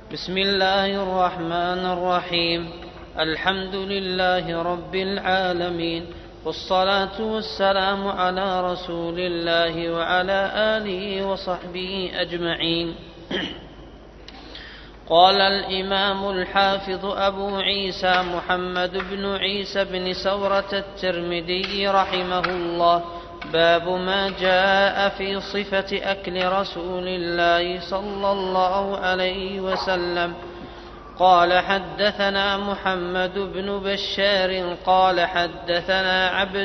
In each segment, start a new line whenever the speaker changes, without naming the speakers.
بسم الله الرحمن الرحيم. الحمد لله رب العالمين، والصلاة والسلام على رسول الله وعلى آله وصحبه أجمعين. قال الإمام الحافظ أبو عيسى محمد بن عيسى بن سورة الترمذي رحمه الله: باب ما جاء في صفة أكل رسول الله صلى الله عليه وسلم. قال حدثنا محمد بن بشار قال حدثنا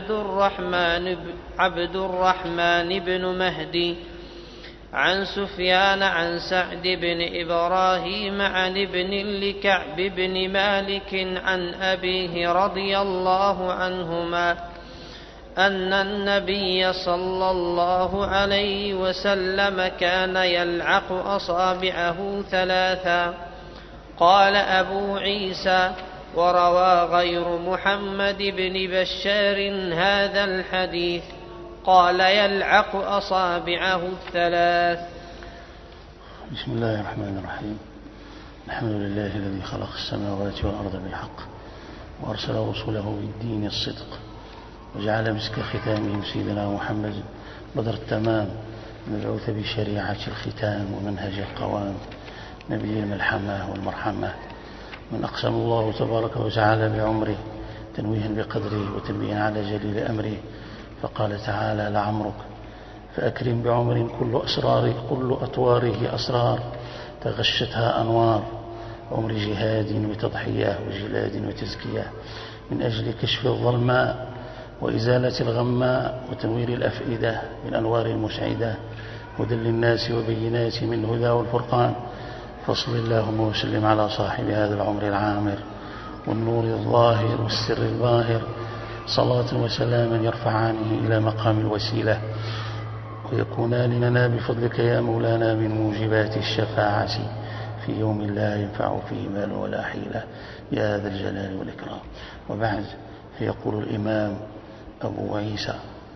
عبد الرحمن بن مهدي عن سفيان عن سعد بن إبراهيم عن ابن لكعب بن مالك عن أبيه رضي الله عنهما أن النبي صلى الله عليه وسلم كان يلعق أصابعه 3. قال أبو عيسى: وروى غير محمد بن بشار هذا الحديث. قال: يلعق أصابعه 3.
بسم الله الرحمن الرحيم. الحمد لله الذي خلق السماوات والأرض بالحق وأرسل رسوله بالدين الصدق وجعل مسك ختامهم سيدنا محمد بدر التمام المبعوث بشريعة الختام ومنهج القوام نبي الملحمة والمرحمة من أقسم الله تبارك وتعالى بعمره تنويها بقدره وتنبيها على جليل أمره، فقال تعالى: لعمرك فأكرم بعمر كل أطواره أسرار تغشتها أنوار عمر جهاد وتضحية وجلاد وتزكية من أجل كشف الظلماء وإزالة الغماء وتنوير الأفئدة بالأنوار المسعدة هدى للناس وبينات من الهدى والفرقان. فصل اللهم وسلم على صاحب هذا العمر العامر والنور الظاهر والسر الباهر، صلاة وسلاما يرفعانه إلى مقام الوسيلة ويكونان لنا بفضلك يا مولانا من موجبات الشفاعة في يوم لا ينفع فيه مال ولا حيلة يا ذا الجلال والإكرام. وبعد، فيقول الإمام أبو عيسى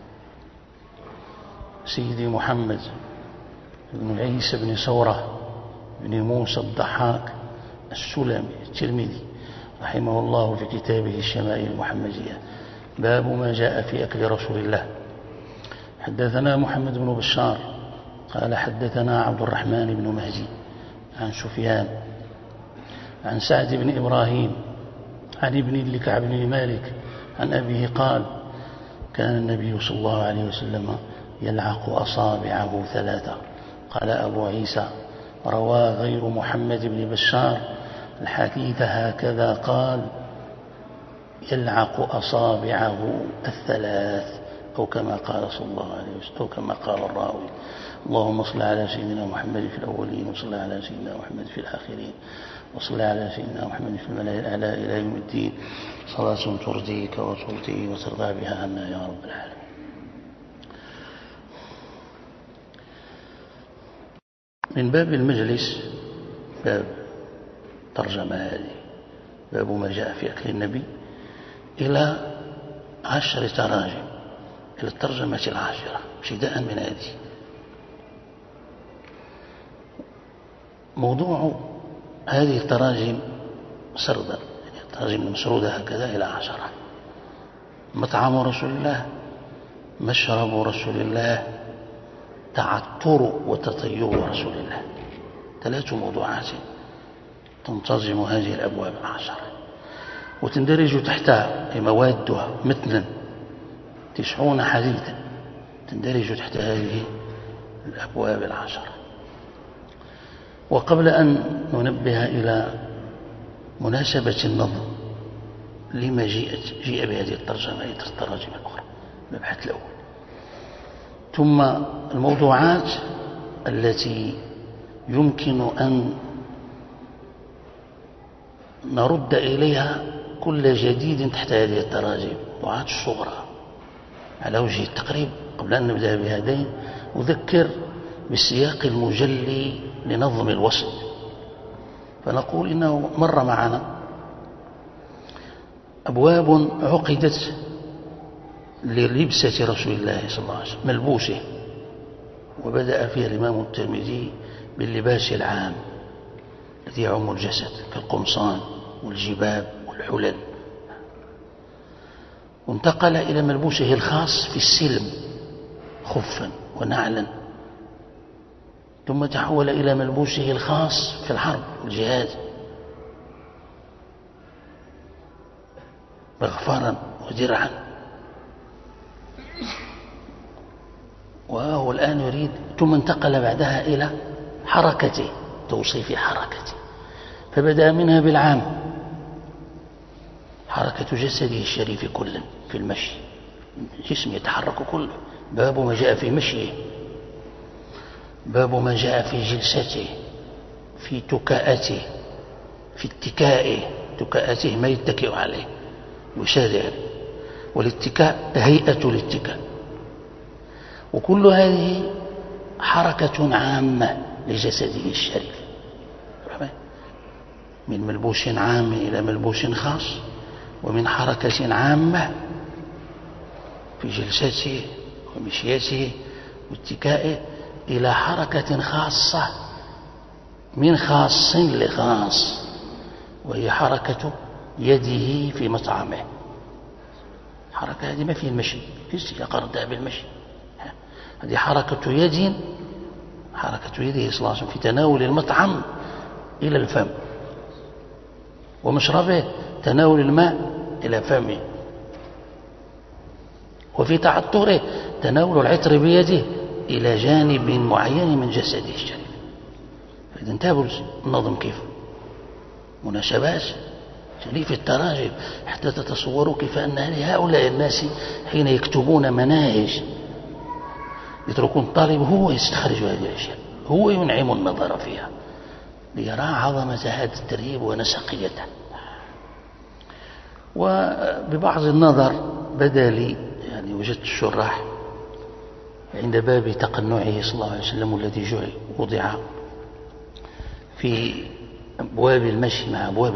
سيدي محمد بن عيسى بن سورة بن موسى الضحاك السلمي الترمذي رحمه الله في كتابه الشمائل المحمدية: باب ما جاء في أكل رسول الله. حدثنا محمد بن بشار قال حدثنا عبد الرحمن بن مهدي عن سفيان عن سعد بن إبراهيم عن ابن لكعب بن مالك عن أبيه قال: كان النبي صلى الله عليه وسلم يلعق أصابعه 3. قال أبو عيسى: روى غير محمد بن بشار الحديث هكذا، قال: يلعق أصابعه 3 أو كما قال صلى الله عليه وسلم، أو كما قال الراوي. اللهم صل على سيدنا محمد في الأولين وصل على سيدنا محمد في الآخرين وصل على سيدنا محمد في الملأ الأعلى إلى يوم الدين، صلاة ترضيك وترضي وترضى بها عنا يا رب العالمين. من باب المجلس، باب ترجمة هذه، باب ما جاء في أكل النبي، إلى 10 تراجم، إلى الترجمة 10 ابتداء من هذه. موضوع هذه التراجم سردا، يعني التراجم المسرودة هكذا إلى 10: مطعم رسول الله، مشرب رسول الله، تعطر وتطير رسول الله. 3 موضوعات تنتظم هذه الأبواب 10 وتندرج تحتها أي موادها متنا 90 حديثا تندرج تحت هذه الأبواب 10. وقبل أن ننبه إلى مناسبة النظم لما جيء بهذه الترجمة التراجم الأخرى، المبحث الأول، ثم الموضوعات التي يمكن أن نرد إليها كل جديد تحت هذه التراجم، موضوعات الصغرى على وجه التقريب. قبل أن نبدأ بهذين أذكر بالسياق المجلي لنظم الوصل، فنقول إنه مر معنا أبواب عقدت للبسة رسول الله صلى الله عليه وسلم، ملبوسه، وبدأ فيها الإمام الترمذي باللباس العام الذي يعم الجسد كالقمصان والجباب والحلل، وانتقل إلى ملبوسه الخاص في السلم خفا ونعلا، ثم تحول إلى ملبوسه الخاص في الحرب والجهاد مغفرا ودرعا. وهو الآن يريد، ثم انتقل بعدها إلى حركته، توصيف حركته، فبدأ منها بالعام، حركة جسده الشريف كلا في المشي، جسم يتحرك كله، باب ما جاء في مشيه، باب ما جاء في جلسته، في تكاءته، في اتكائه، تكاءته ما يتكئ عليه ويسادر، والاتكاء هيئة الاتكاء، وكل هذه حركة عامة لجسده الشريف، من ملبوس عام إلى ملبوس خاص، ومن حركة عامة في جلسته ومشيته واتكائه إلى حركة خاصة من خاص لخاص، وهي حركة يده في مطعمه. حركة هذه ما في المشي، في قردها بالمشي، هذه حركة يد، حركة يده صلى الله عليه وسلم في تناول المطعم إلى الفم، ومشربه تناول الماء إلى فمه، وفي تعطره تناول العطر بيده إلى جانب معين من جسده الشريف. فإذا انتبهوا النظم كيف مناسبات شريف التراجم، حتى تتصوروا كيف أن هؤلاء الناس حين يكتبون مناهج يتركون الطالب هو يستخرج هذه الأشياء، هو ينعم النظر فيها ليرى عظمة هذا الترهيب ونسقيته. وببعض النظر بدا لي، يعني وجدت الشراح عند باب تقنعه صلى الله عليه وسلم الذي وضع في أبواب المشي مع أبواب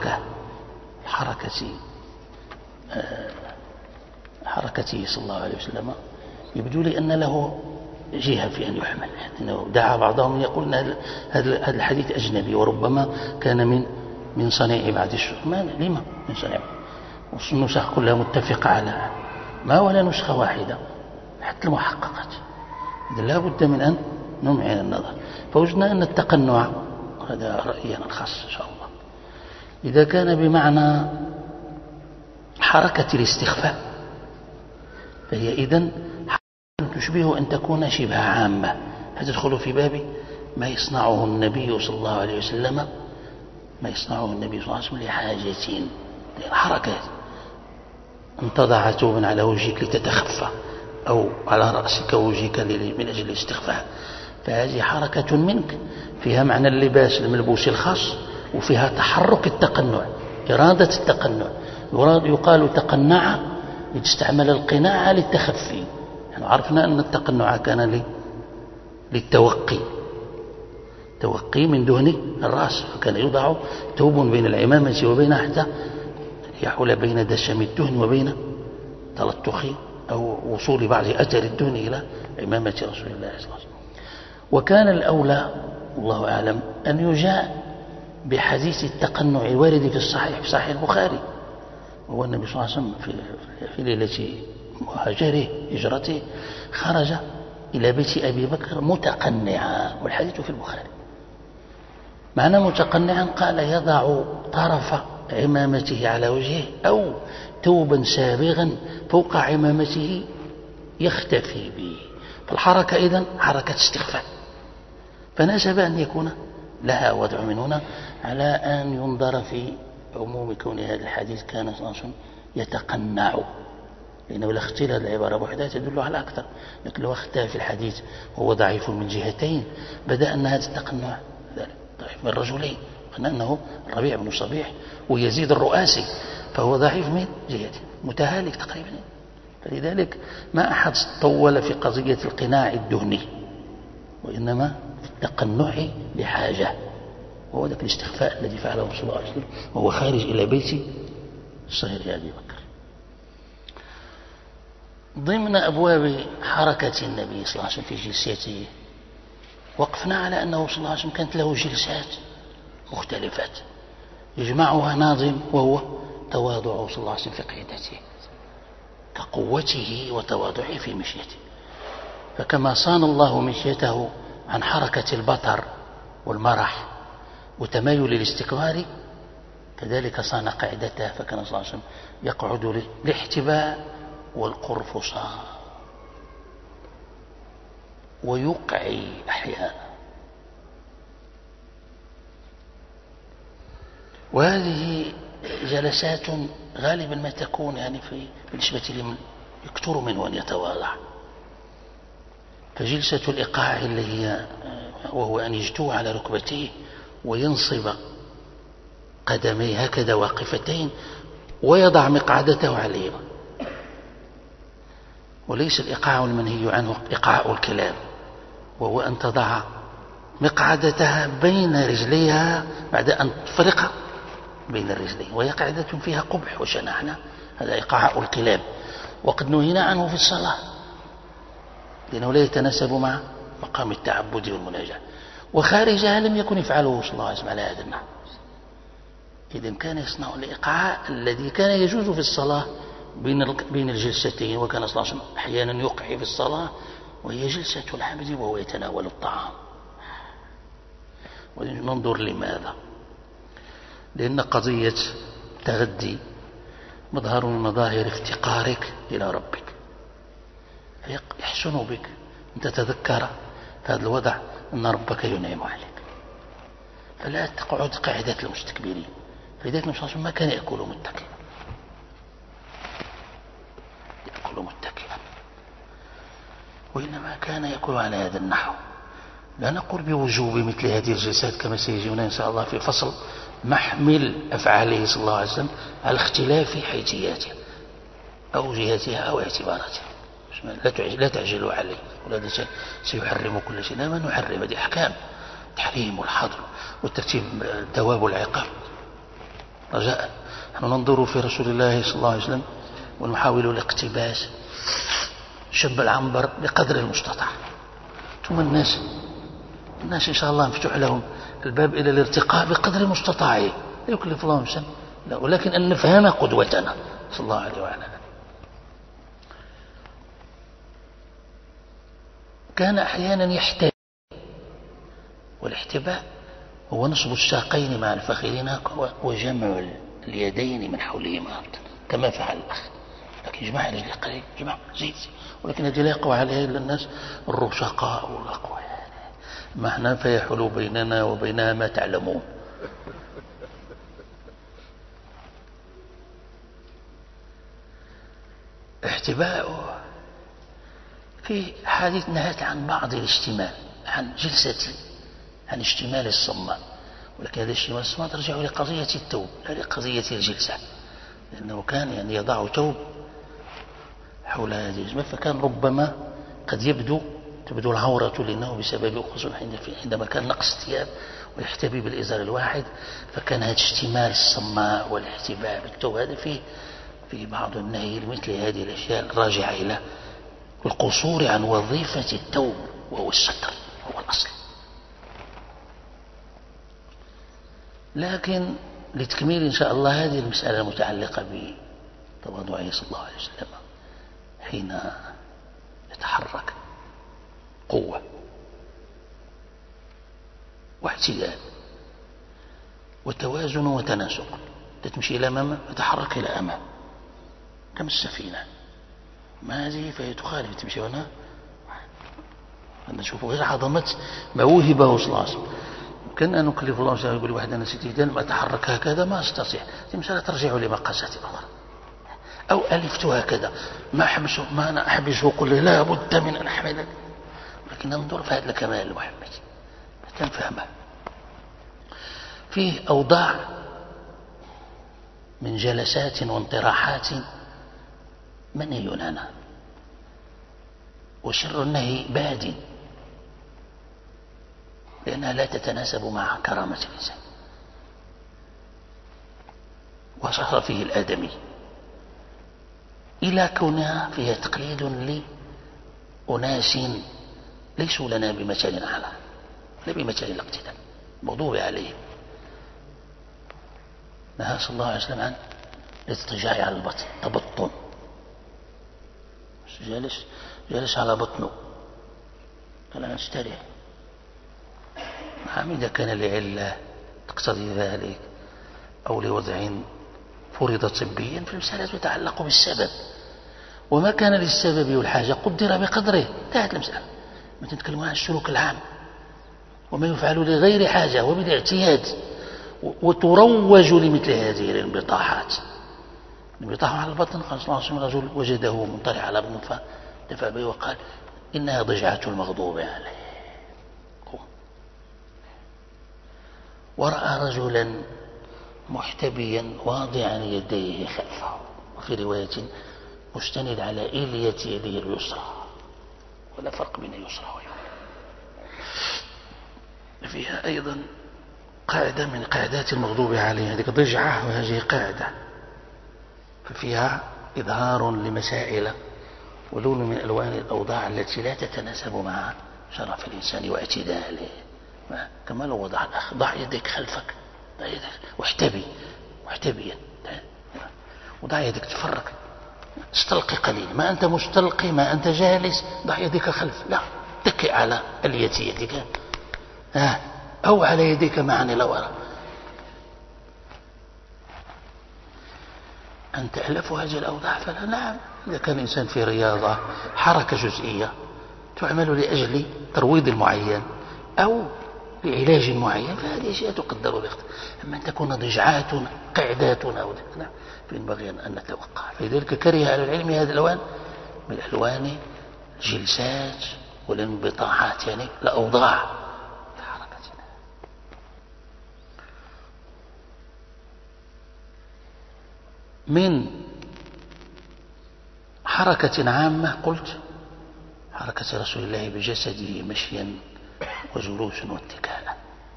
حركته صلى الله عليه وسلم، يبدو لي أن له جهة في أن يحمل، إنه دعا بعضهم يقول أن هذا الحديث أجنبي وربما كان من صنيع بعض الشيوخ. لما من صنيع؟ والنسخ كلها متفقة على ما ولا نسخة واحدة حتى المحققات، إذن لا بد من أن نمعن النظر. فوجدنا أن التقنع، هذا رأينا الخاص إن شاء الله، إذا كان بمعنى حركة الاستخفاء فهي إذن تشبه أن تكون شبه عامة، فتدخل في باب ما يصنعه النبي صلى الله عليه وسلم، لحاجتين، الحركات، أن تضع ثوبا على وجهك لتتخفى، أو على رأسك وجهك من أجل الاستخفاء، فهذه حركة منك فيها معنى اللباس الملبوس الخاص، وفيها تحرك التقنع، إرادة التقنع. يقال تقنع لتستعمل القناع للتخفي، يعني عرفنا أن التقنع كان للتوقي، توقي من دهن الرأس، فكان يوضع ثوب بين العمامة وبين حتى يحول بين دشم الدهن وبين تلطخ أو وصول بعض أثر الدهن إلى عمامة رسول الله صلى الله عليه وسلم. وكان الأولى والله أعلم أن يجاء بحديث التقنع الوارد في صحيح البخاري، وهو النبي صلى الله عليه وسلم في ليلة هجرته خرج إلى بيت أبي بكر متقنعا، والحديث في البخاري. معنى متقنعا قال يضع طرف عمامته على وجهه أو ثوبا سابغا فوق عمامته يختفي به، فالحركة إذن حركة استخفاء، فناسب أن يكون لها وضع من هنا، على أن ينظر في عموم كون هذا الحديث كان صلى الله عليه وسلم يتقنع، لأنه لا اختلاف العبارة بوحدها تدل على أكثر، لكن لو اختلاف في الحديث وهو ضعيف من جهتين بدأ أن هذا التقنع ضعيف من رجلين، قلنا أنه الربيع بن صبيح ويزيد الرؤاسي، فهو ضعيف من جهته متهالك تقريبا، فلذلك ما أحد طول في قضية القناع الدهني، وإنما في التقنع لحاجة، وهو ذلك الاستخفاء الذي فعله صلى الله عليه وسلم وهو خارج إلى بيت الصغير أبي بكر. ضمن أبواب حركة النبي صلى الله عليه وسلم في جلسته وقفنا على أنه صلى الله عليه وسلم كانت له جلسات مختلفات يجمعها ناظم، وهو تواضعه صلى الله عليه وسلم في قيادته، كقوته وتواضعه في مشيته. فكما صان الله مشيته عن حركة البطر والمرح وتمايل الاستكبار، كذلك صان قاعدته، فكان صلى الله عليه وسلم يقعد للاحتباء والقرفصاء ويقعي أحيانا. وهذه جلسات غالبا ما تكون يعني بالنسبة لمن يكثر منه أن يتواضع. فجلسة الإيقاع اللي هي وهو أن يجتوع على ركبتيه وينصب قدميه هكذا واقفتين ويضع مقعدته عليهما، وليس الإيقاع المنهي عنه إيقاع الكلاب، وهو أن تضع مقعدتها بين رجليها بعد أن تفرق بين الرجلين، وهي قاعدة فيها قبح وشناعة. هذا إيقاع الكلاب، وقد نهينا عنه في الصلاة لأنه لا يتناسب مع مقام التعبد والمناجاة، وخارجها لم يكن يفعله صلى الله عليه وسلم على هذا النحو. إذن كان يصنع الإيقاع الذي كان يجوز في الصلاة بين الجلستين، وكان صلى الله عليه وسلم أحيانا يقعي في الصلاة وهي جلسة العبد وهو يتناول الطعام. وننظر لماذا؟ لأن قضية تغدي مظهر من مظاهر افتقارك إلى ربك، فيحسن بك أن تتذكر في هذا الوضع أن ربك ينعم عليك، فلا تقعد قاعدة المستكبرين. فلذلك النبي صلى الله عليه وسلم ما كان يأكل متكئا، يأكل متكئا، وإنما كان يأكل على هذا النحو. لا نقول بوجوب مثل هذه الجلسات كما سيجينا إن شاء الله في فصل محمل أفعاله صلى الله عليه وسلم على اختلاف حيثياتها أو جهاتها أو اعتباراتها. لا تعجلوا عليه، ولا سيحرم كل شيء. لا، ما نحرم، هذه أحكام تحريم والحظر والترتيب الثواب والعقاب. رجاء نحن ننظر في رسول الله صلى الله عليه وسلم ونحاول الاقتباس شب العنبر بقدر المستطاع. ثم الناس إن شاء الله مفتوح لهم الباب إلى الارتقاء بقدر المستطاع، لا يكلف الله نفسا، ولكن أن نفهم قدوتنا صلى الله عليه وعلى آله. كان أحيانا يحتبي، والاحتباء هو نصب الساقين مع الفخذين وجمع اليدين من حولهما كما فعل الأخ، لكن جمع رجلي قليل، جمع زيد، ولكن هذه لا يقوى عليها إلا الناس الرشقاء والأقوياء. ما احنا فيحلو بيننا وبينها ما تعلمون. احتباء في حديث نهت عن بعض الاشتمال، عن جلسة، عن اشتمال الصماء، ولكن هذا الاشتمال الصماء ترجع لقضية التوب لا لقضية الجلسة، لأنه كان يعني يضع توب حول هذه الجلسة، فكان ربما قد تبدو العورة لأنه بسبب خصوصا عندما كان نقص الثياب ويحتبي بالإزار الواحد، فكان هذا اشتمال الصماء والاحتباء بالتوب هذا في بعض النهي مثل هذه الأشياء الراجعة إلى القصور عن وظيفة التوب وهو الستر، هو الأصل. لكن لتكميل إن شاء الله هذه المسألة المتعلقة بتواضعه صلى الله عليه وسلم حين يتحرك، قوة واعتدال وتوازن وتناسق، تمشي إلى أمام وتتحرك إلى أمام كما السفينة، ما هذه فهي تخالف تمشي هنا. نشوف غير عظمة ما وهبه صلى الله عليه وسلم. كان أن نكلف الله سبحانه يقول واحد أنا ستيدان ما أتحرك هكذا ما أستطيع، المسألة ترجع لمقاسات الأمر. أو ألفت هكذا ما أنا أحبسه كله لا بد من أن أحمله، لكن ننظر في هذا الكمال المحمد تنفهمه. فيه أوضاع من جلسات وانطراحات منهي عنها، وشر النهي باد لأنها لا تتناسب مع كرامة الإنسان، وصار فيه الآدمي إلى كونها فيها تقليد لأناس ليسوا لنا بمثال أعلى لا بمثال الاقتداء، مغضوب عليهم نهى صلى الله عليه وسلم عن الاضطجاع على البطن، تبطن، جالس على بطنه، قال أنا استريح. نعم إذا كان لعلة تقتضي ذلك أو لوضع فرض طبيا فالمسألة تتعلق بالسبب، وما كان للسبب والحاجة قدر بقدره، انتهت المسألة. ما تتكلمون عن السلوك العام وما يفعل لغير حاجة وبالاعتياد، وتروج لمثل هذه الانبطاحات. انبطاح على البطن، قال صلى الله عليه وسلم رجل وجده منطلع على بطنه فدفع به وقال إنها ضجعة المغضوب عليه. ورأى رجلا محتبيا واضعا يديه خلفه، وفي رواية مستند على إلية يده اليسرى، ولا فرق بين اليسرى واليمنى. فيها أيضا قاعدة من قاعدات المغضوب عليه، هذه ضجعة وهذه قاعدة، ففيها إظهار لمسائل ولون من ألوان الأوضاع التي لا تتناسب مع شرف الإنسان واعتداله. كما لو وضع الأخ ضع يديك خلفك، ضع يديك محتبيا، وضع يديك تفرق، استلقي قليل، ما أنت مستلقي، ما أنت جالس، ضع يديك خلف، لا اتكئ على الية يديك أو على يديك معا إلى وراء. أن تألف هذه الأوضاع فلا. نعم إذا كان الإنسان في رياضة حركة جزئية تعمل لأجل ترويض معين أو لعلاج معين فهذه أشياء تقدر باختلاف. أما أن تكون ضجعات قعداتنا فينبغي أن نتوقع. فلذلك كره أهل العلم هذه الألوان من ألوان الجلسات والانبطاحات، يعني الأوضاع في حركتنا. من حركة عامة قلت حركة رسول الله بجسده مشيا وجلوس واتكاء،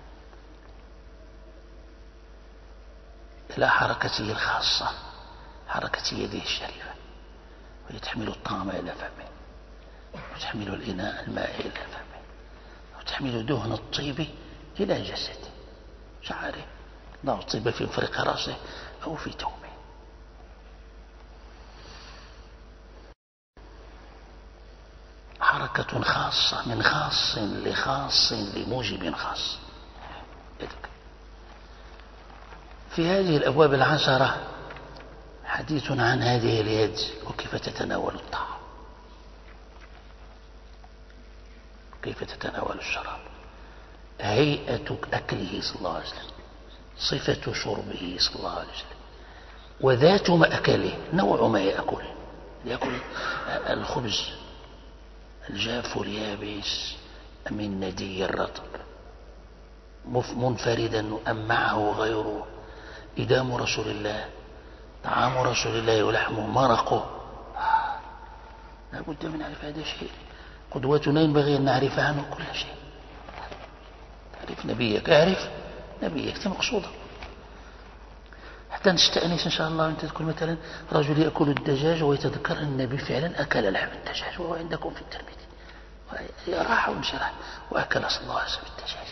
إلى حركته الخاصة، حركة يده الشريفة، وهي تحمل الطعام إلى فمه، وتحمل الإناء الماء إلى فمه، وتحمل دهن الطيب إلى جسده، شعره، ضع الطيب في مفرق رأسه أو في تومه. حركة خاصة من خاص لخاص لموجب خاص. في هذه الأبواب العشرة حديث عن هذه اليد وكيف تتناول الطعام، كيف تتناول الشراب، هيئة أكله صلى الله عليه وسلم، صفة شربه صلى الله عليه وسلم، وذات مأكله، نوع ما يأكل الخبز الجاف اليابس أم الندي الرطب، منفردا أم معه غيره، إدام رسول الله، طعام رسول الله ولحمه، مرقه. لا بد من نعرف هذا الشيء. قدوتنا ينبغي أن نعرف عنه كل شيء. تعرف نبيك، اعرف نبيك مقصوده، حتى نستأنس إن شاء الله. أنت تقول مثلا رجل يأكل الدجاج ويتذكر أن النبي فعلا أكل لحم الدجاج وهو عندكم في الترمذي، راح وانشرح وأكل صلى الله عليه وسلم الدجاج.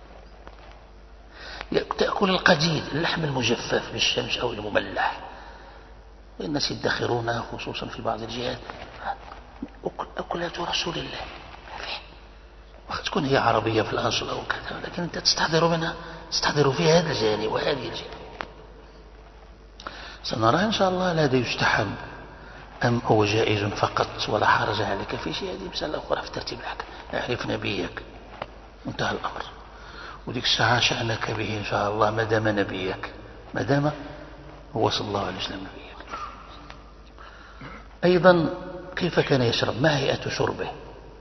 تأكل القديد، اللحم المجفف بالشمس أو المملح، والناس يدخرونه خصوصا في بعض الجهات. أكلات رسول الله وقد تكون هي عربية في الأصل أو كذا، لكن أنت تستحضر منها، تستحضر في هذا الجانب وهذه الجانب. سنرى إن شاء الله هذا يستحب أم هو جائز فقط ولا حرج عليك في شيء. هذه مسألة أخرى في ترتيب الأحكام. اعرف نبيك، انتهى الأمر، وديك الساعة شأنك به إن شاء الله ما دام نبيك، ما دام هو صلى الله عليه وسلم نبيك. أيضا كيف كان يشرب، ما هيئة شربه،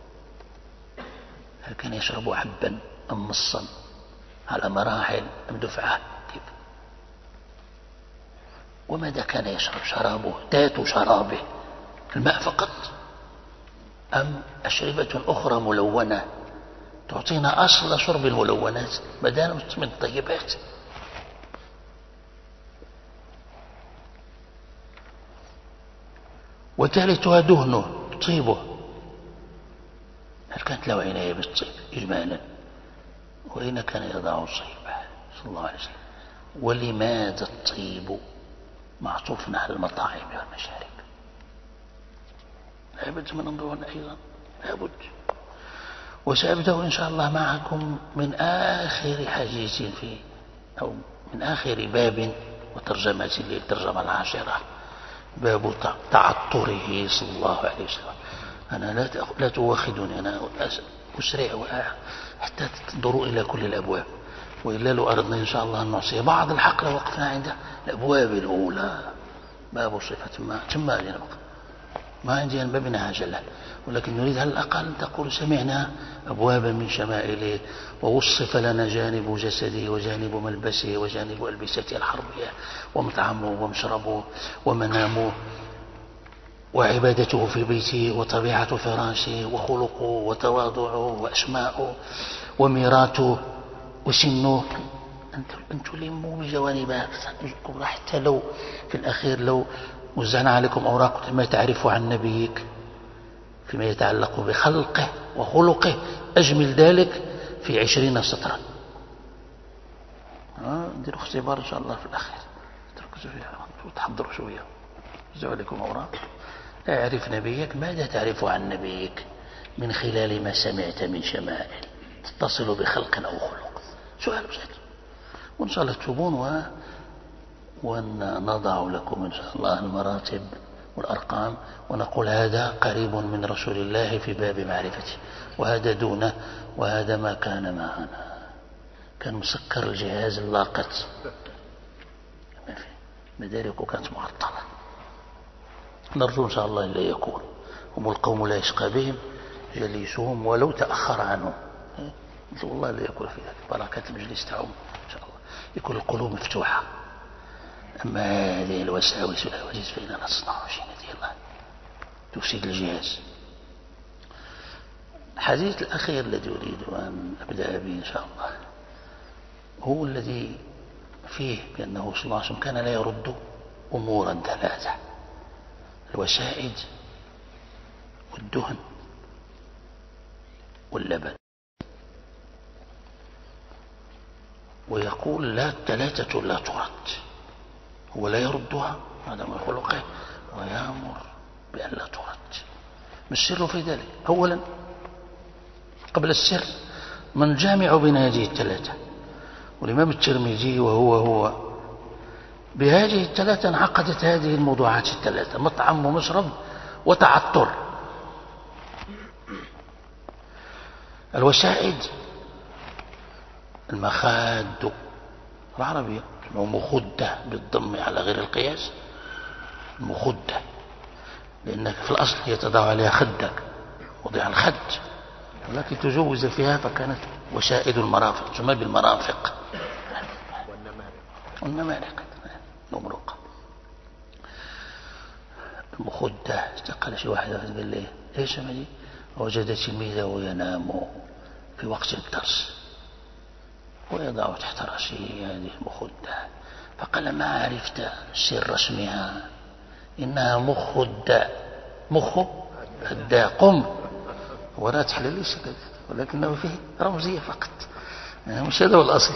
هل كان يشرب حبا أم مصا على مراحل أم دفعة، كيف، وماذا كان يشرب، شرابه ذات شرابه الماء فقط أم أشربة أخرى ملونة تعطينا أصل شرب الملونات بدلا من الطيبات. وثالثها دهنه، طيبه، هل كانت له عناية بالطيب إجمالا، وأين كان يضع الطيب صلى الله عليه وسلم، ولماذا الطيب معطوف على المطاعم والمشارب؟ لابد من انظر أيضا، لابد. وسأبدأ إن شاء الله معكم من آخر حديث فيه، أو من آخر باب وترجمة للترجمة العاشرة، باب تعطره صلى الله عليه وسلم. أنا لا تواخذني، أنا أسرع حتى تنظروا إلى كل الأبواب، وإلا لو أردنا إن شاء الله أن نعصي بعض الحق لوقفنا عند الأبواب الأولى. باب صفة ما ثم نبقى، ما عندي أن بابنا عجلة، ولكن نريد على الأقل أن تقول سمعنا أبوابا من شمائله، ووصف لنا جانب جسده وجانب ملبسه وجانب ألبسته الحربية، ومطعمه ومشربه ومنامه وعبادته في بيته وطبيعة فراشه وخلقه وتواضعه وأسماؤه وميراته وسنه. أن تلموا بجوانبها كبرى، حتى لو في الأخير لو وزعنا عليكم أوراق ما تعرفوا عن نبيك فيما يتعلق بخلقه وخلقه، أجمل ذلك في 20 سطرا. نديروا اختبار إن شاء الله في الأخير، تركزوا فيها وتحضروا شوية. وزعوا عليكم أوراق. اعرف نبيك، ماذا تعرف عن نبيك من خلال ما سمعت من شمائل تتصل بخلق أو خلق؟ سؤال بسيط، وإن شاء الله تتوبون ونضع لكم إن شاء الله المراتب والأرقام، ونقول هذا قريب من رسول الله في باب معرفته، وهذا دونه، وهذا ما كان معنا. كان مسكر الجهاز اللاقط، مداركه كانت معطلة. نرجو إن شاء الله لا يكون. هم القوم لا يشقى بهم جليسهم ولو تأخر عنهم. نرجو الله لا يكون في ذلك. بركة المجلس تعم إن شاء الله، يكون القلوب مفتوحة. أما هذه الوساوس والهواجس فإننا نصنع شيء نتي الله تفسد الجهاز. الحديث الأخير الذي أريد أن أبدأ به إن شاء الله هو الذي فيه بأنه صلى الله عليه وسلم كان لا يرد أمورا ثلاثة: الوسائد والدهن واللبن. ويقول لا، الثلاثة لا ترد، هو لا يردها هذا من خلقه، ويأمر بأن لا ترد. ما السر في ذلك؟ أولا قبل السر من جامع بين هذه الثلاثة، والإمام الترمذي وهو بهذه الثلاثة انعقدت هذه الموضوعات الثلاثة: مطعم ومشرب وتعطر. الوسائد المخاد العربية مخدة بالضم على غير القياس، مخدة، لأنك في الأصل يتضع عليها خدك، وضع الخد، ولكن تجوز فيها فكانت وسائد المرافق، تسمى بالمرافق والنمارق نمرق. المخدة قال شي واحد قال لي ايش مالي، وجد تلميذه ينام في وقت الدرس ويضع تحت رأسه هذه المخدة، فقال ما عرفت سر اسمها؟ إنها مخدة، مخ الداء، قم ولا تحلل سكت، ولكنه فيه رمزية فقط، يعني مش هذا هو الأصل.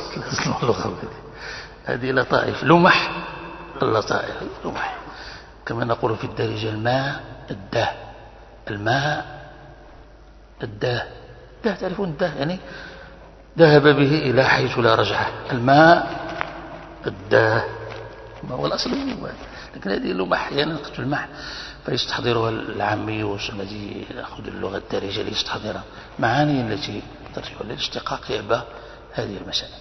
هذه لطائف، لمح اللطائف، لمح. كما نقول في الدارجة الماء الداه، الماء الداه، داه، تعرفون الداه يعني ذهب به إلى حيث لا رجعة، الماء الداه، ما هو الأصل منه، لكن هذه لمح، يعني نقصد المح فيستحضرها العامي الذي يأخذ اللغة الدارجة ليستحضر معاني التي ترجع للاشتقاق يأبى هذه المسائل.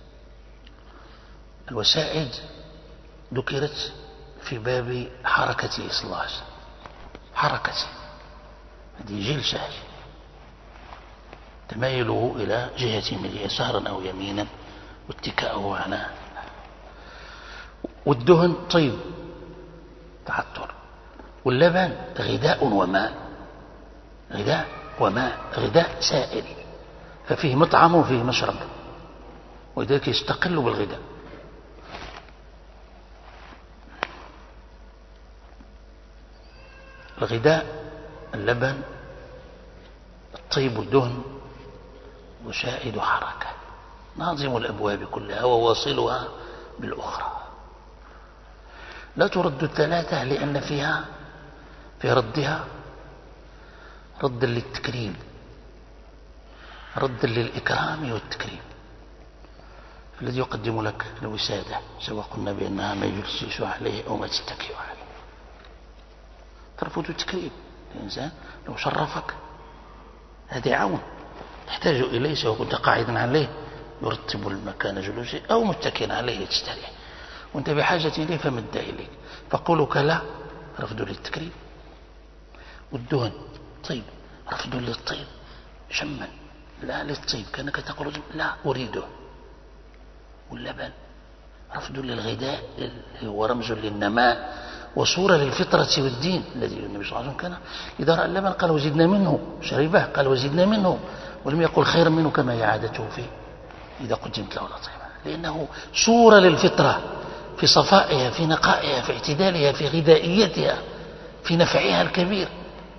الوسائد ذكرت في باب حركته صلى الله عليه وسلم، حركته هذه جلسة تمايله إلى جهة من يسارا أو يمينا واتكاؤه على. والدهن طيب تعطر، واللبن غذاء وماء، غذاء وماء، غذاء سائل، ففيه مطعم وفيه مشرب، ولذلك يستقل بالغذاء. الغذاء اللبن، الطيب والدهن، وسائد حركة، ناظم الأبواب كلها وواصلها بالأخرى. لا ترد الثلاثة لأن فيها في ردها ردا للتكريم، ردا للإكرام والتكريم. الذي يقدم لك الوسادة سواء قلنا بأنها ما يجلس عليه أو ما تتكئ عليه، ترفض التكريم. الإنسان لو شرفك هذا عون تحتاج إليه، سواء كنت قاعدا عليه يرتب المكان جلوسه أو متكئا عليه تستريح، وانت بحاجة إليه فمد إليك. فقولك لا رفض للتكريم. والدهن طيب رفض للطيب شما، لا للطيب كأنك تقول لا أريده. واللبن رفض للغذاء هو رمز للنماء وصورة للفطرة والدين. الذي النبي صلى الله عليه وسلم كان إذا رأى اللبن قال وزدنا منه، شربه قال وزدنا منه، ولم يقل خيرا منه كما هي عادته فيه إذا قدمت له الأطعمة، لأنه صورة للفطرة في صفائها، في نقائها، في اعتدالها، في غذائيتها، في نفعها الكبير.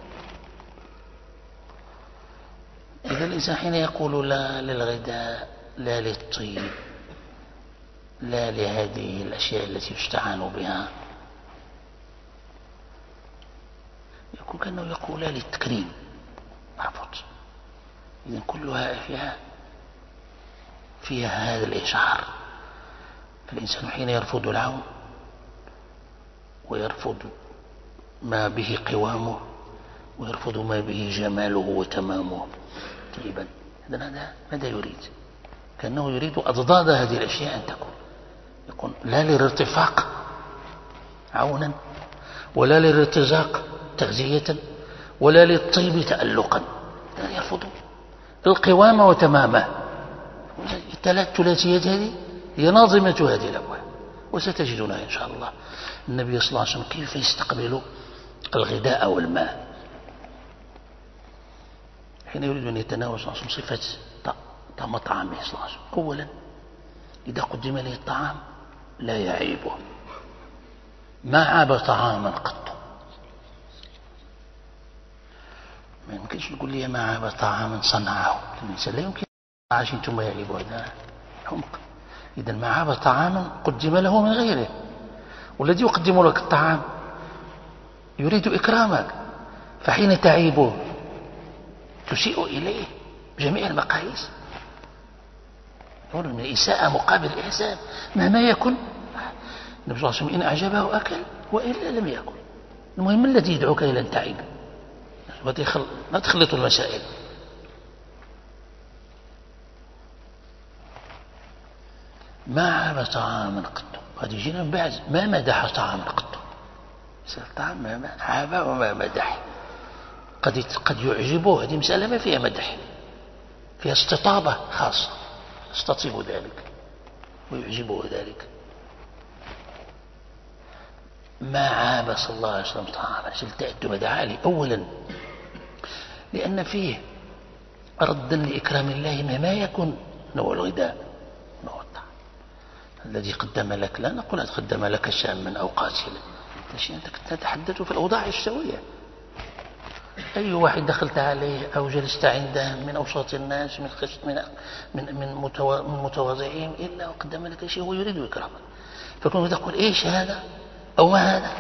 إذا الإنسان حين يقول لا للغذاء، لا للطيب، لا لهذه الأشياء التي يستعان بها، يكون كأنه يقول لا للتكريم، مرفوض. إذن كلها فيها هذا الإشعار. فالإنسان حين يرفض العون ويرفض ما به قوامه ويرفض ما به جماله وتمامه طيبا، إذن هذا ماذا يريد؟ كأنه يريد أضداد هذه الأشياء أن تكون. يكون لا للارتفاق عونا، ولا للارتزاق تغذية، ولا للطيب تألقا. يرفض القوام وتمامه. الثلاثيات هذه هي ناظمة هذه الأبواب، وستجدونها إن شاء الله. النبي صلى الله عليه وسلم كيف يستقبل الغذاء والماء حين يريد أن يتناول صلى الله عليه وسلم صفة مطعمه صلى الله عليه وسلم. أولا إذا قدم له الطعام لا يعيبه، ما عاب طعاما قط. ما يمكنش تقول لي ما عاب طعاما صنعه، الإنسان لا يمكن عشان ثم يعيب، هذا حمق. إذا ما عاب طعاما قدم له من غيره، والذي يقدم لك الطعام يريد إكرامك، فحين تعيبه تسيء إليه بجميع المقاييس. يقول من الإساءة مقابل الإحسان مهما يكن. النبي صلى الله عليه وسلم إن أعجبه أكل وإلا لم يأكل. المهم الذي يدعوك إلى أن تعيب، ما تخلط المسائل. ما عاب طعاما قط، هذه جينا من بعد ما مدح طعاما قط. الطعام ما عاب وما مدح، قد يعجبه، هذه مسألة ما فيها مدح، فيها استطابة خاصة، يستطيب ذلك ويعجبه ذلك. ما عاب صلى الله عليه وسلم طعاما، تأدب عالي. أولا لأن فيه ردا لإكرام الله ما يكون نوع الغذاء، نوع الطعام الذي قدم لك. لا نقول قدم لك ساما أو قاتلا، أنت تتحدث في الأوضاع السوية. أي واحد دخلت عليه أو جلست عنده من أوساط الناس من متواضعين إلا وقدم لك شيء هو يريد إكرامك، فكنت تقول إيش هذا أو ما هذا.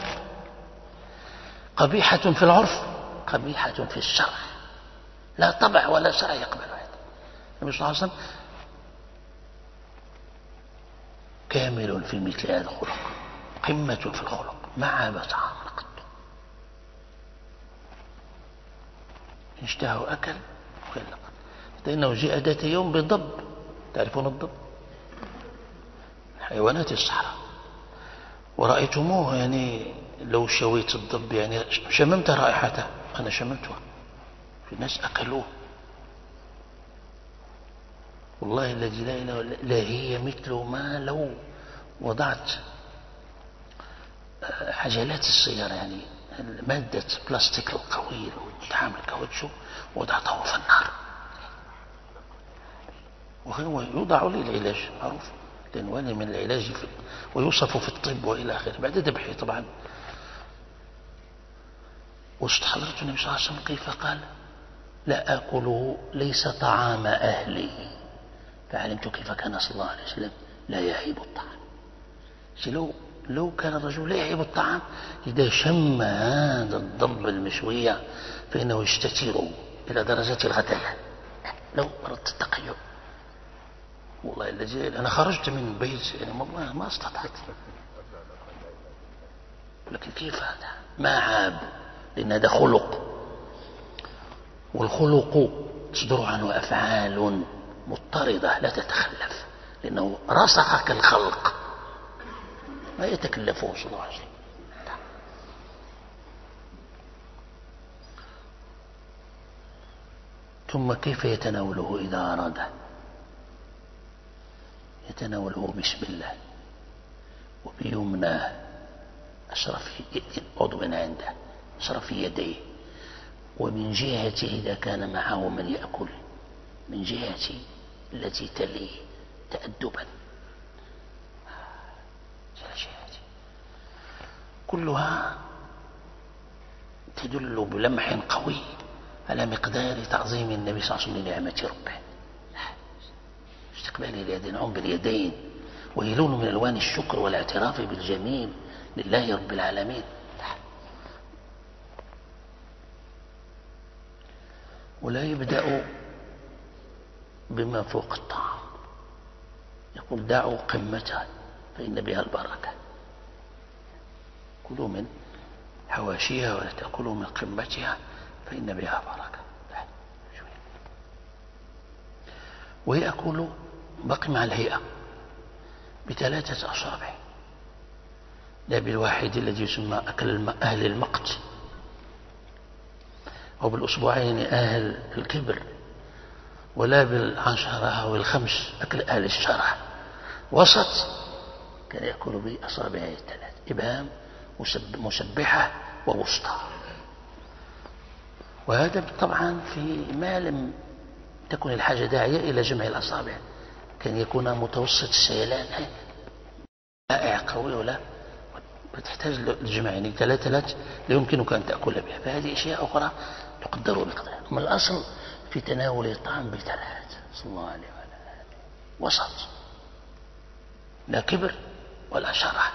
قبيحة في العرف قبيحة في الشرع، لا طبع ولا شرع يقبل هذا. النبي صلى الله عليه وسلم كامل في مثل هذا الخلق، قمة في الخلق، ما عاب طعاما قط. إن اشتهوا أكل وإلا قط. لأنه جاء ذات يوم بضب، تعرفون الضب، حيوانات الصحراء، ورأيتموه يعني لو شويت الضب يعني شممت رائحته، أنا شممتها، في ناس أكلوه. والله الذي لا إله إلا لا هي مثل ما لو وضعت عجلات السيارة، يعني مادة بلاستيك القوية وتعامل كاوتشو وضعته في النار، وهو يوضع للعلاج معروف، لأنه من العلاج ويوصف في الطب وإلى آخره بعد ذبحه طبعا. واستحضرت النبي صلى الله عليه وسلم كيف قال لا آكله ليس طعام أهلي، فعلمت كيف كان صلى الله عليه وسلم لا يعيب الطعام. لو كان الرجل لا يحب الطعام إذا شم هذا الضب المشوية فإنه يشتتر إلى درجة الغثيان. لو أردت التقيؤ والله الذي أنا خرجت من البيت يعني ما استطعت، لكن كيف هذا ما عاب، لأن هذا خلق، والخلق تصدر عنه أفعال مضطردة لا تتخلف، لأنه رسخ كالخلق ما يتكلفه صلى الله عليه وسلم. ثم كيف يتناوله إذا أراده؟ يتناوله بسم الله وبيمناه أشرف عضو عنده، أشرف يديه، ومن جهته إذا كان معه من يأكل من جهته التي تليه تأدبا. كلها تدل بلمح قوي على مقدار تعظيم النبي صلى الله عليه وسلم لنعمة ربه. استقبال اليدين عم باليدين وهي لون من ألوان الشكر والاعتراف بالجميل لله رب العالمين. ولا يبدأ بما فوق الطعام، يقول دعوا قمتها فإن بها البركة، كلوا من حواشيها ولا تأكلوا من قمتها فإن بها بركة. ويأكل بقي مع الهيئة ب3 أصابع، لا بالواحد الذي يسمى أكل أهل المقت، أو بالأصبعين أهل الكبر، ولا بالعنشرة أو الخمس أكل أهل الشرع. وسط كان يأكل بأصابعه 3، إبهام مسبحة ووسطى. وهذا طبعا في ما لم تكن الحاجة داعية إلى جمع الأصابع، كان يكون متوسط السيلان رائع قوي، ولا تحتاج للجمع يعني 3 لا يمكنك أن تأكل بها. فهذه أشياء أخرى تقدر بقدرها. أما الأصل في تناول الطعام ب3 صلى الله عليه وسلم، وسط، لا كبر ولا شرع.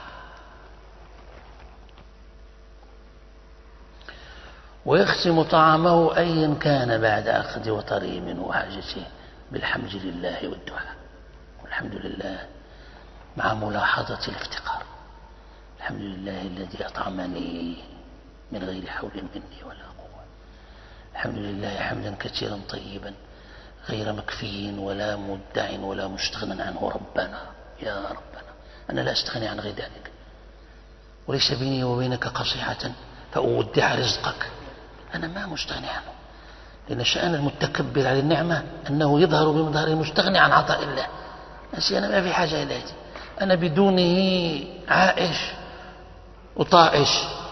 ويختم طعامه أيا كان بعد أخذ وطري منه وحاجته بالحمد لله والدعاء. والحمد لله مع ملاحظة الافتقار، الحمد لله الذي أطعمني من غير حول مني ولا قوة، الحمد لله حمدا كثيرا طيبا غير مكفي ولا مدع ولا مستغنى عنه. ربنا يا ربنا أنا لا أستغني عن غدائك، وليس بيني وبينك قصيحة فأودع رزقك، أنا ما مستغني عنه. لأن شأن المتكبر على النعمة أنه يظهر بمظهر المستغني عن عطاء الله. أنا ما في حاجة إليه، أنا بدونه عائش وطائش،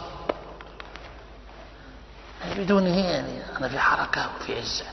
بدونه يعني أنا في حركة وفي عزة.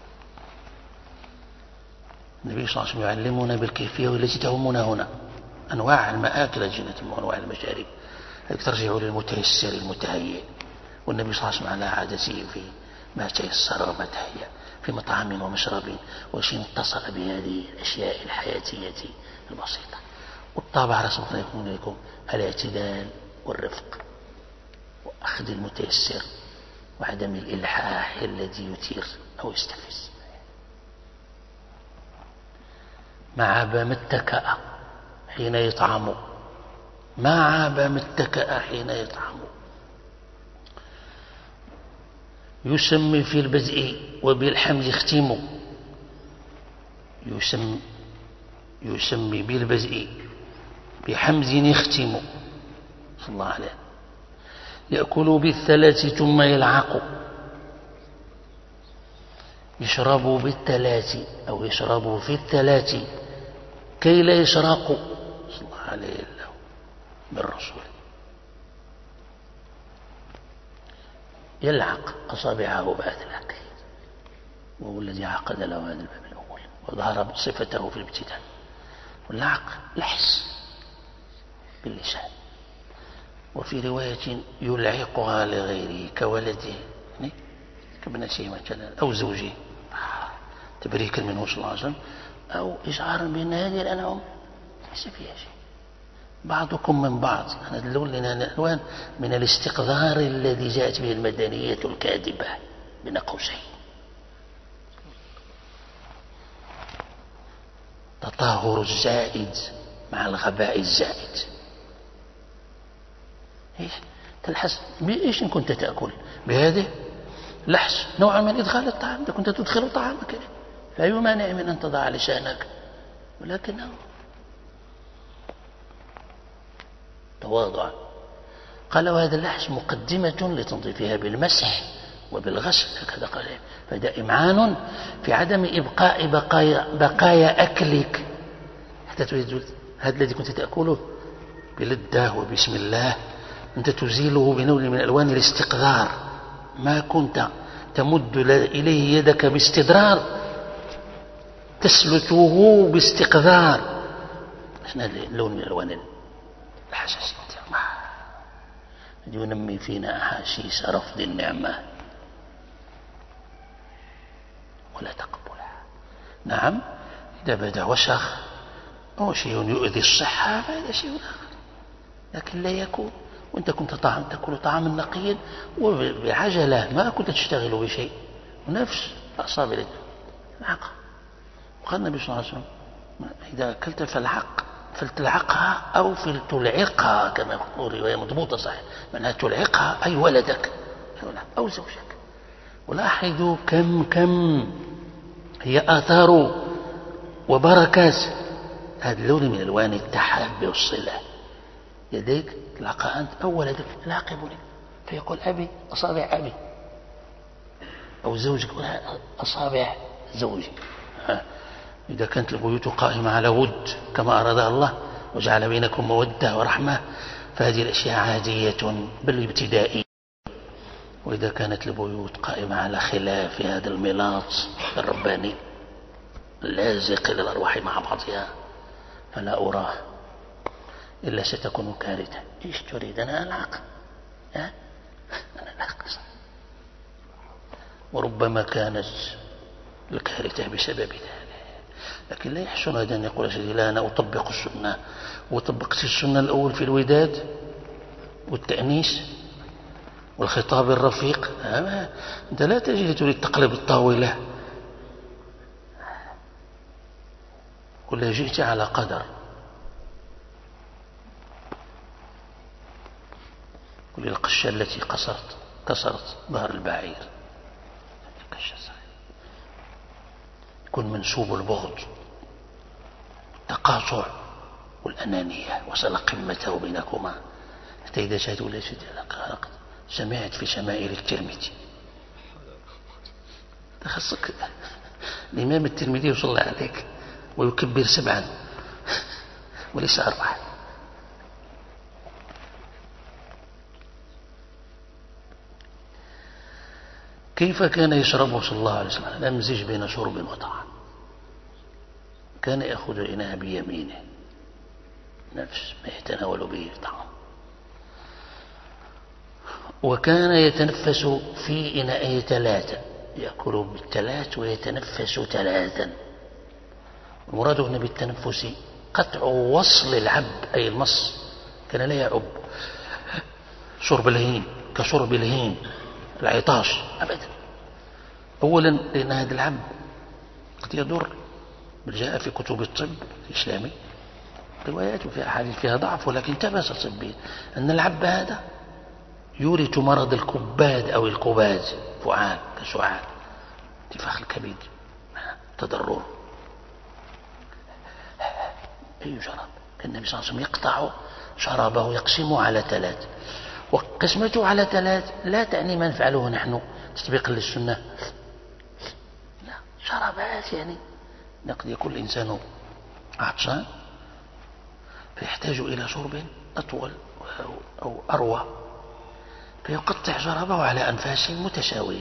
النبي صلى الله عليه وسلم يعلمنا بالكيفية والتي تهمنا هنا، أنواع المآكل جنة وأنواع المشارب، هذه ترجع للمتيسر المتهيئ. والنبي صلى الله عليه وسلم على عادته في ما تيسر وما تهيأ في مطعم ومشرب وشيء اتصل بهذه الأشياء الحياتية البسيطة. والطابع رسول الله يكون لكم الاعتدال والرفق وأخذ المتيسر وعدم الإلحاح الذي يثير أو يستفز. ما عاب ما اتكأ حين يطعم، ما عاب ما اتكأ حين يطعم. يسمي في البدء وبالحمد يختم، يسمي بالبدء بحمد يختم صلى الله عليه. يأكل ب3 ثم يلعق، يشرب ب3 أو يشرب في 3 كي لا يشرق صلى الله عليه وسلم بالرسول. يلعق أصابعه بعد العقيد، وهو الذي عقد له هذا الباب الأول وظهر صفته في الابتداء. واللعق لحس باللسان، وفي رواية يلعقها لغيره كولده كابنته مثلا أو زوجه، تبريكا منه صلى الله عليه وسلم، أو إشعارا بأن هذه الأنعم ليس فيها شيء، بعضكم من بعض. أنا اللون لنا الألوان من الاستقذار الذي جاءت به المدنية الكاذبة بين قوسين. تطهر الزائد مع الغباء الزائد. إيش تلحس بإيش إن كنت تأكل بهذه لحس نوع من إدخال الطعام، إذا كنت تدخل طعامك لا يمانع من أن تضع لسانك، ولكنه تواضع. قال وهذا اللحس مقدمة لتنظيفها بالمسح وبالغسل، هكذا قال. فهذا إمعان في عدم إبقاء بقايا أكلك حتى تريد هذا الذي كنت تأكله بلذة وبسم الله، أنت تزيله بنوع من ألوان الاستقذار. ما كنت تمد إليه يدك باستدرار، تسلته باستقذار. هذا اللون من ألوان الحساسية ينمي فينا أحاسيس رفض النعمة ولا تقبلها. نعم إذا بدا وسخ أو شيء يؤذي الصحة فهذا شيء آخر، لكن لا يكون وأنت كنت تأكل طعاما نقيا وبعجلة ما كنت تشتغل بشيء، ونفس أصابع العقة. وقال النبي صلى الله عليه وسلم إذا أكلت فلتلعقها أو فلتلعقها، كما يقول رواية مضبوطة صحيح، معناها تلعقها أي ولدك أو زوجك. ولاحظوا كم هي آثار وبركات هذا اللون من ألوان التحاب والصلة. يديك تلعقها أنت أو ولدك لاقبني، فيقول أبي أصابع أبي، أو زوجك أصابع زوجي. إذا كانت البيوت قائمة على ود كما أرادها الله وجعل بينكم مودة ورحمة فهذه الأشياء عادية بل ابتدائية. وإذا كانت البيوت قائمة على خلاف هذا الملاط الرباني اللازق للأرواح مع بعضها فلا أراه إلا ستكون كارثة. إيش تريد؟ أنا ألعق أنا ألعق. وربما كانت الكارثة بسبب ذلك. لكن لا يحسن هذا أن يقول سيدي لا أنا أطبق السنة. وطبقت السنة الأول في الوداد والتأنيس والخطاب الرفيق. أنت لا تجي تريد تقلب الطاولة، كلها جئت على قدر. كل القشة التي كسرت ظهر البعير، يكون منسوب البغض التقاطع والأنانية وصل قمته بينكما. حتى إذا شاهد ولا شيء سمعت في شمائل الترمذي تخصك الإمام الترمذي يصلي عليك ويكبر 7 وليس 4. كيف كان يشربه صلى الله عليه وسلم؟ لا مزج بين شرب وطعام. كان يأخذ الإناء بيمينه نفس ما يتناول به طعام، وكان يتنفس في إناء 3، يأكل بالثلاث ويتنفس 3. المراد هنا بالتنفس قطع وصل العب أي المص، كان لا يعب شرب الهين كشرب الهين العطاش أبدا. أولا لأن هذا العب قد يضر، بل جاء في كتب الطب الإسلامي روايات وفيها أحاديث فيها ضعف ولكن ثبت طبيا أن العب هذا يورث مرض الكباد أو الكباد، فعال كسعال، انتفاخ الكبد، تضرر. أي شراب كان النبي صلى الله عليه وسلم يقطع شرابه يقسمه على 3، وقسمته على 3 لا تعني ما نفعله نحن تطبيقا للسنة، لا، شرابات يعني قد يكون الإنسان عطشان فيحتاج إلى شرب أطول أو أروى فيقطع شرابه على أنفاس متساوية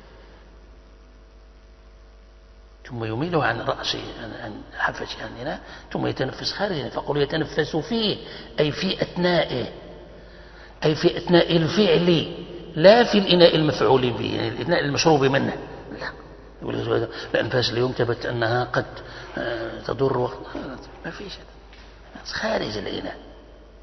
ثم يميله عن رأسه عن حافته عن هنا ثم يتنفس خارجا. فقل يتنفس فيه أي في أثنائه، أي في أثناء الفعل لا في الإناء المفعول به، يعني الإناء المشروب منه لا. يقول الأنفاس اليوم ثبت أنها قد تضر ما فيش، خارج الإناء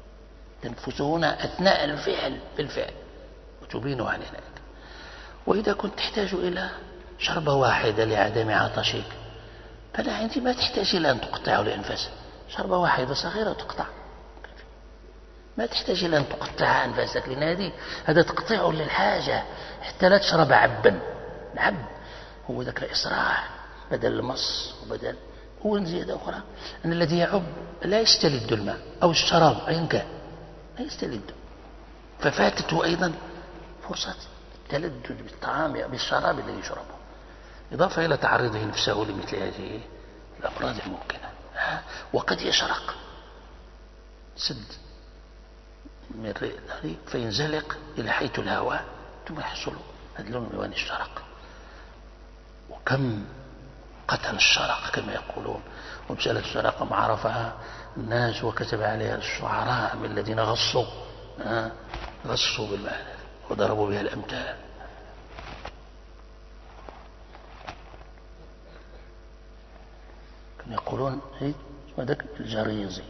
تنفس هنا أثناء الفعل بالفعل وتبين عن هناك. وإذا كنت تحتاج إلى شربة واحدة لعدم عطشك فلا عندي ما تحتاج إلى أن تقطع الأنفاس، شربة واحدة صغيرة وتقطع، ما تحتاج إلى أن تقطع أنفاسك، لأن هذا تقطيع للحاجة حتى لا تشرب عبا. العب هو ذاك الإسراع بدل المص وبدل هو زيادة أخرى أن الذي يعب لا يستلذ الماء أو الشراب أيا كان لا يستلذ، ففاتته أيضا فرصة التلذذ بالطعام بالشراب الذي يشربه، إضافة إلى تعرضه نفسه لمثل هذه الأمراض الممكنة. وقد يشرق سد من الريق فينزلق إلى حيث الهواء ثم يحصل هذا اللون من الشرق. وكم قتل الشرق كما يقولون، ومسألة الشرق ما عرفها الناس وكتب عليها الشعراء من الذين غصوا بالمعنى وضربوا بها الأمثال. كانوا يقولون ذاك الجريزي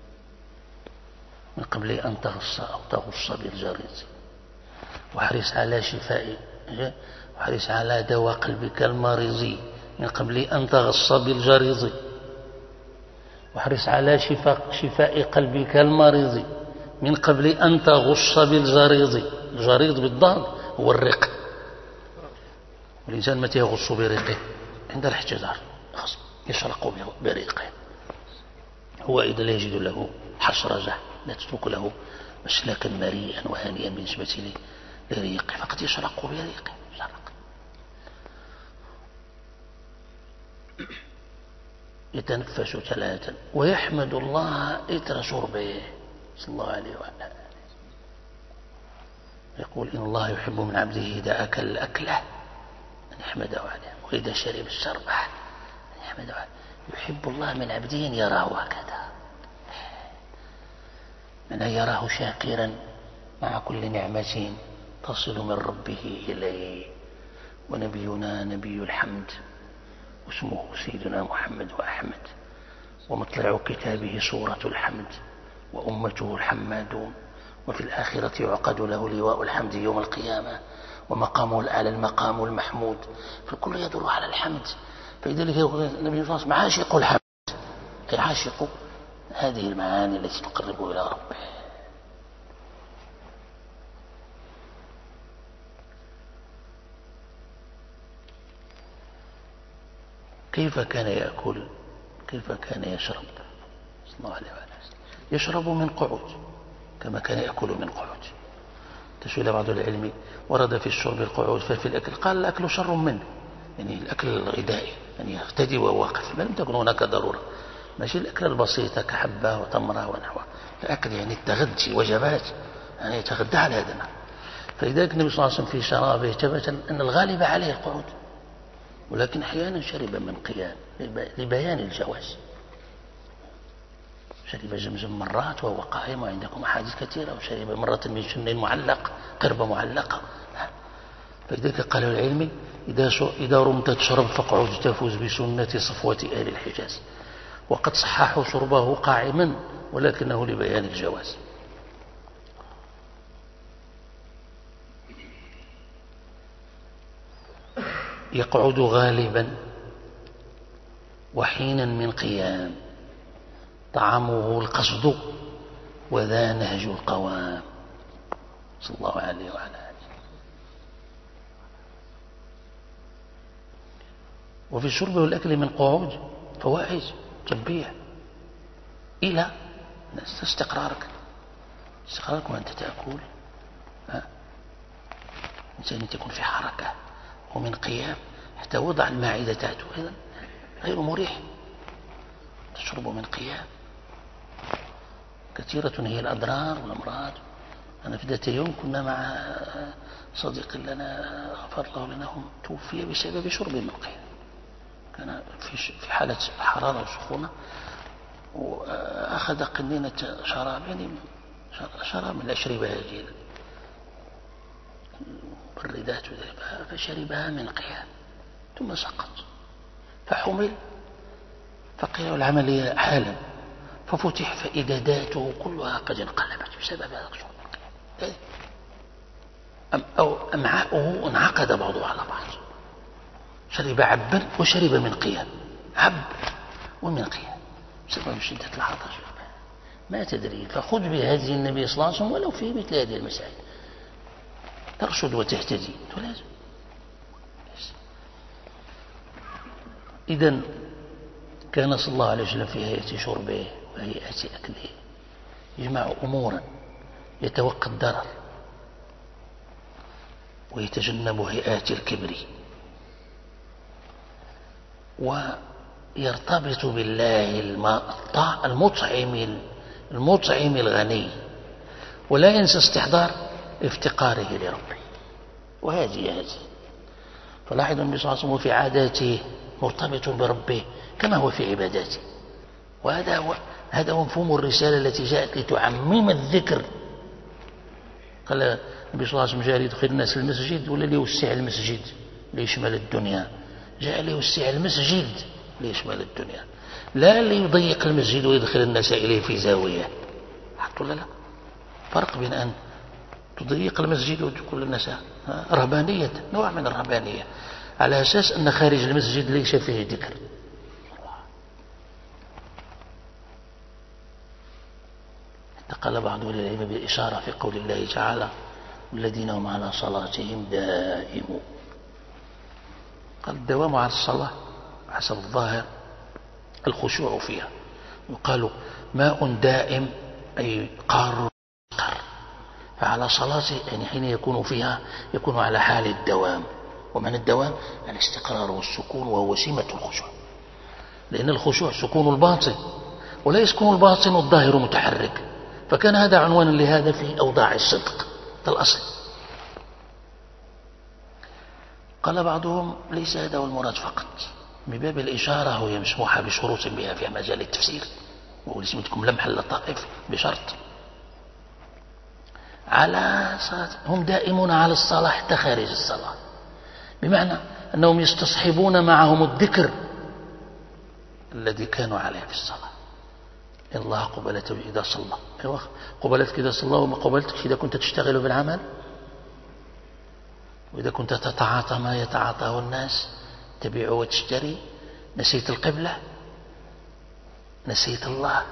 من قبل أن تغص أو تغص بالجريزي، وحرص على شفاء وحرص على دواء قلبك المريض من قبل أن تغص بالجريزي، وحرص على شفاء قلبك المريض من قبل أن تغص بالجريض. الجريض بالضاد هو الرق، والإنسان متى يغص بريقه عند الاحتضار يشرق بريقه، هو إذا لا يجد له حشرجة لا تترك له مسلكا مريئا وهانيا بالنسبة لريقه فقد يشرق بريقه. يتنفس 3 ويحمد الله إثر شربه صلى الله عليه وعلى آله. يقول إن الله يحب من عبده إذا أكل الأكلة أن يحمده عليه، وإذا شرب الشربة أن يحمده عليه. يحب الله من عبده أن يراه هكذا، من أن يراه شاكرا مع كل نعمة تصل من ربه إليه. ونبينا نبي الحمد واسمه سيدنا محمد وأحمد، ومطلع كتابه سورة الحمد وأمته الحمادون، وفي الآخرة يعقد له لواء الحمد يوم القيامة، ومقامه الأعلى المقام المحمود، فالكل يدور على الحمد. فلذلك يقول النبي صلى الله عليه وسلم عاشق الحمد، أي عاشق هذه المعاني التي تقربه إلى ربه. كيف كان يأكل؟ كيف كان يشرب صلى الله عليه وسلم؟ يشرب من قعود كما كان يأكل من قعود. تسئل بعض العلم ورد في الشرب القعود ففي الأكل قال الأكل شر منه، يعني الأكل الغذائي يعني يغتدي وهو واقف، ما لم تكن هناك ضرورة، ماشي الأكل البسيطة كحبة وتمرة ونحوه، الأكل يعني التغذي وجبات يعني يتغذى على هذا. فلذلك النبي صلى الله عليه وسلم في شرابه ثبت أن الغالب عليه القعود، ولكن أحيانا شرب من قيام لبيان الجواز، شرب زمزم مرات وهو قائم، وعندكم أحاديث كثيرة، وشرب مرة من سن معلق قربة معلقة. فلذلك قال العلم إذا رمت تشرب فاقعد تفوز بسنة صفوة أهل الحجاز. وقد صححوا شربه قاعما ولكنه لبيان الجواز. يقعد غالبا وحينا من قيام، طعامه القصد وذا نهج القوام صلى الله عليه وعلى آله. وفي الشرب والأكل من قعود فوائد طبية إلى استقرارك وأنت تأكل، إنسان تكون في حركة ومن قيام حتى وضع المعدة تحته أيضا غير مريح. تشرب من قيام كثيرة هي الأضرار والأمراض. أنا في ذات يوم كنا مع صديق لنا غفر الله لنا توفي بسبب شرب من قيام، كان في حالة حرارة وسخونة، وأخذ قنينة شراب، يعني شراب من الأشربة هذه المبردات، فشربها من قيام ثم سقط فحمل، فقيل العملية حالا، ففتح فإذا ذاته كلها قد انقلبت بسبب هذا الشرب. أو أمعاؤه انعقد بعضها على بعض، شرب عبا وشرب من قيا، عب ومن قيا بسبب شدة العطش، ما تدري. فخذ بهذه النبي صلى الله عليه وسلم ولو في مثل هذه المسائل ترشد وتهتدي ولازم. إذن كان صلى الله عليه وسلم في هيئة شربه وهيئة أكله يجمع أمورا يتوقى الضرر ويتجنب هيئات الكبر ويرتبط بالله المطعم الغني، ولا ينسى استحضار افتقاره لربه. وهذه فلاحظ النبي صلى الله عليه وسلم في عاداته مرتبط بربه كما هو في عباداته. هذا هو مفهوم الرسالة التي جاءت لتعمم الذكر. قال النبي صلى الله عليه وسلم جاء ليدخل الناس المسجد ولا ليوسع المسجد ليشمل الدنيا؟ جاء ليوسع المسجد ليشمل الدنيا، لا ليضيق المسجد ويدخل الناس إليه في زاوية. ولا لا فرق بين أن تضيق المسجد وكل الناس رهبانية، نوع من الرهبانية على أساس أن خارج المسجد ليس فيه ذكر. قال بعض أهل العلم بالإشارة في قول الله تعالى الذين هم على صلاتهم دائمون. قال الدوام على الصلاة حسب الظاهر الخشوع فيها، يقال ماء دائم أي قار، فعلى صلاته يعني حين يكون فيها يكون على حال الدوام. ومن الدوام الاستقرار والسكون، وهو سمة الخشوع، لأن الخشوع سكون الباطن ولا يسكن الباطن والظاهر متحرك، فكان هذا عنوانا لهذا في أوضاع الصدق الأصل. قال بعضهم ليس هذا هو المراد فقط، من باب الإشارة وهي مسموحة بشروط بها في مجال التفسير، ولسمتكم لمح اللطائف بشرط على صلاة. هم دائمون على الصلاة حتى خارج الصلاة، بمعنى أنهم يستصحبون معهم الذكر الذي كانوا عليه في الصلاة. إن الله قبلته إذا صلى، أيوة قبلتك إذا صلى، وما قبلتك إذا كنت تشتغل بالعمل، وإذا كنت تتعاطى ما يتعاطاه الناس، تبيع وتشتري، نسيت القبلة، نسيت الله.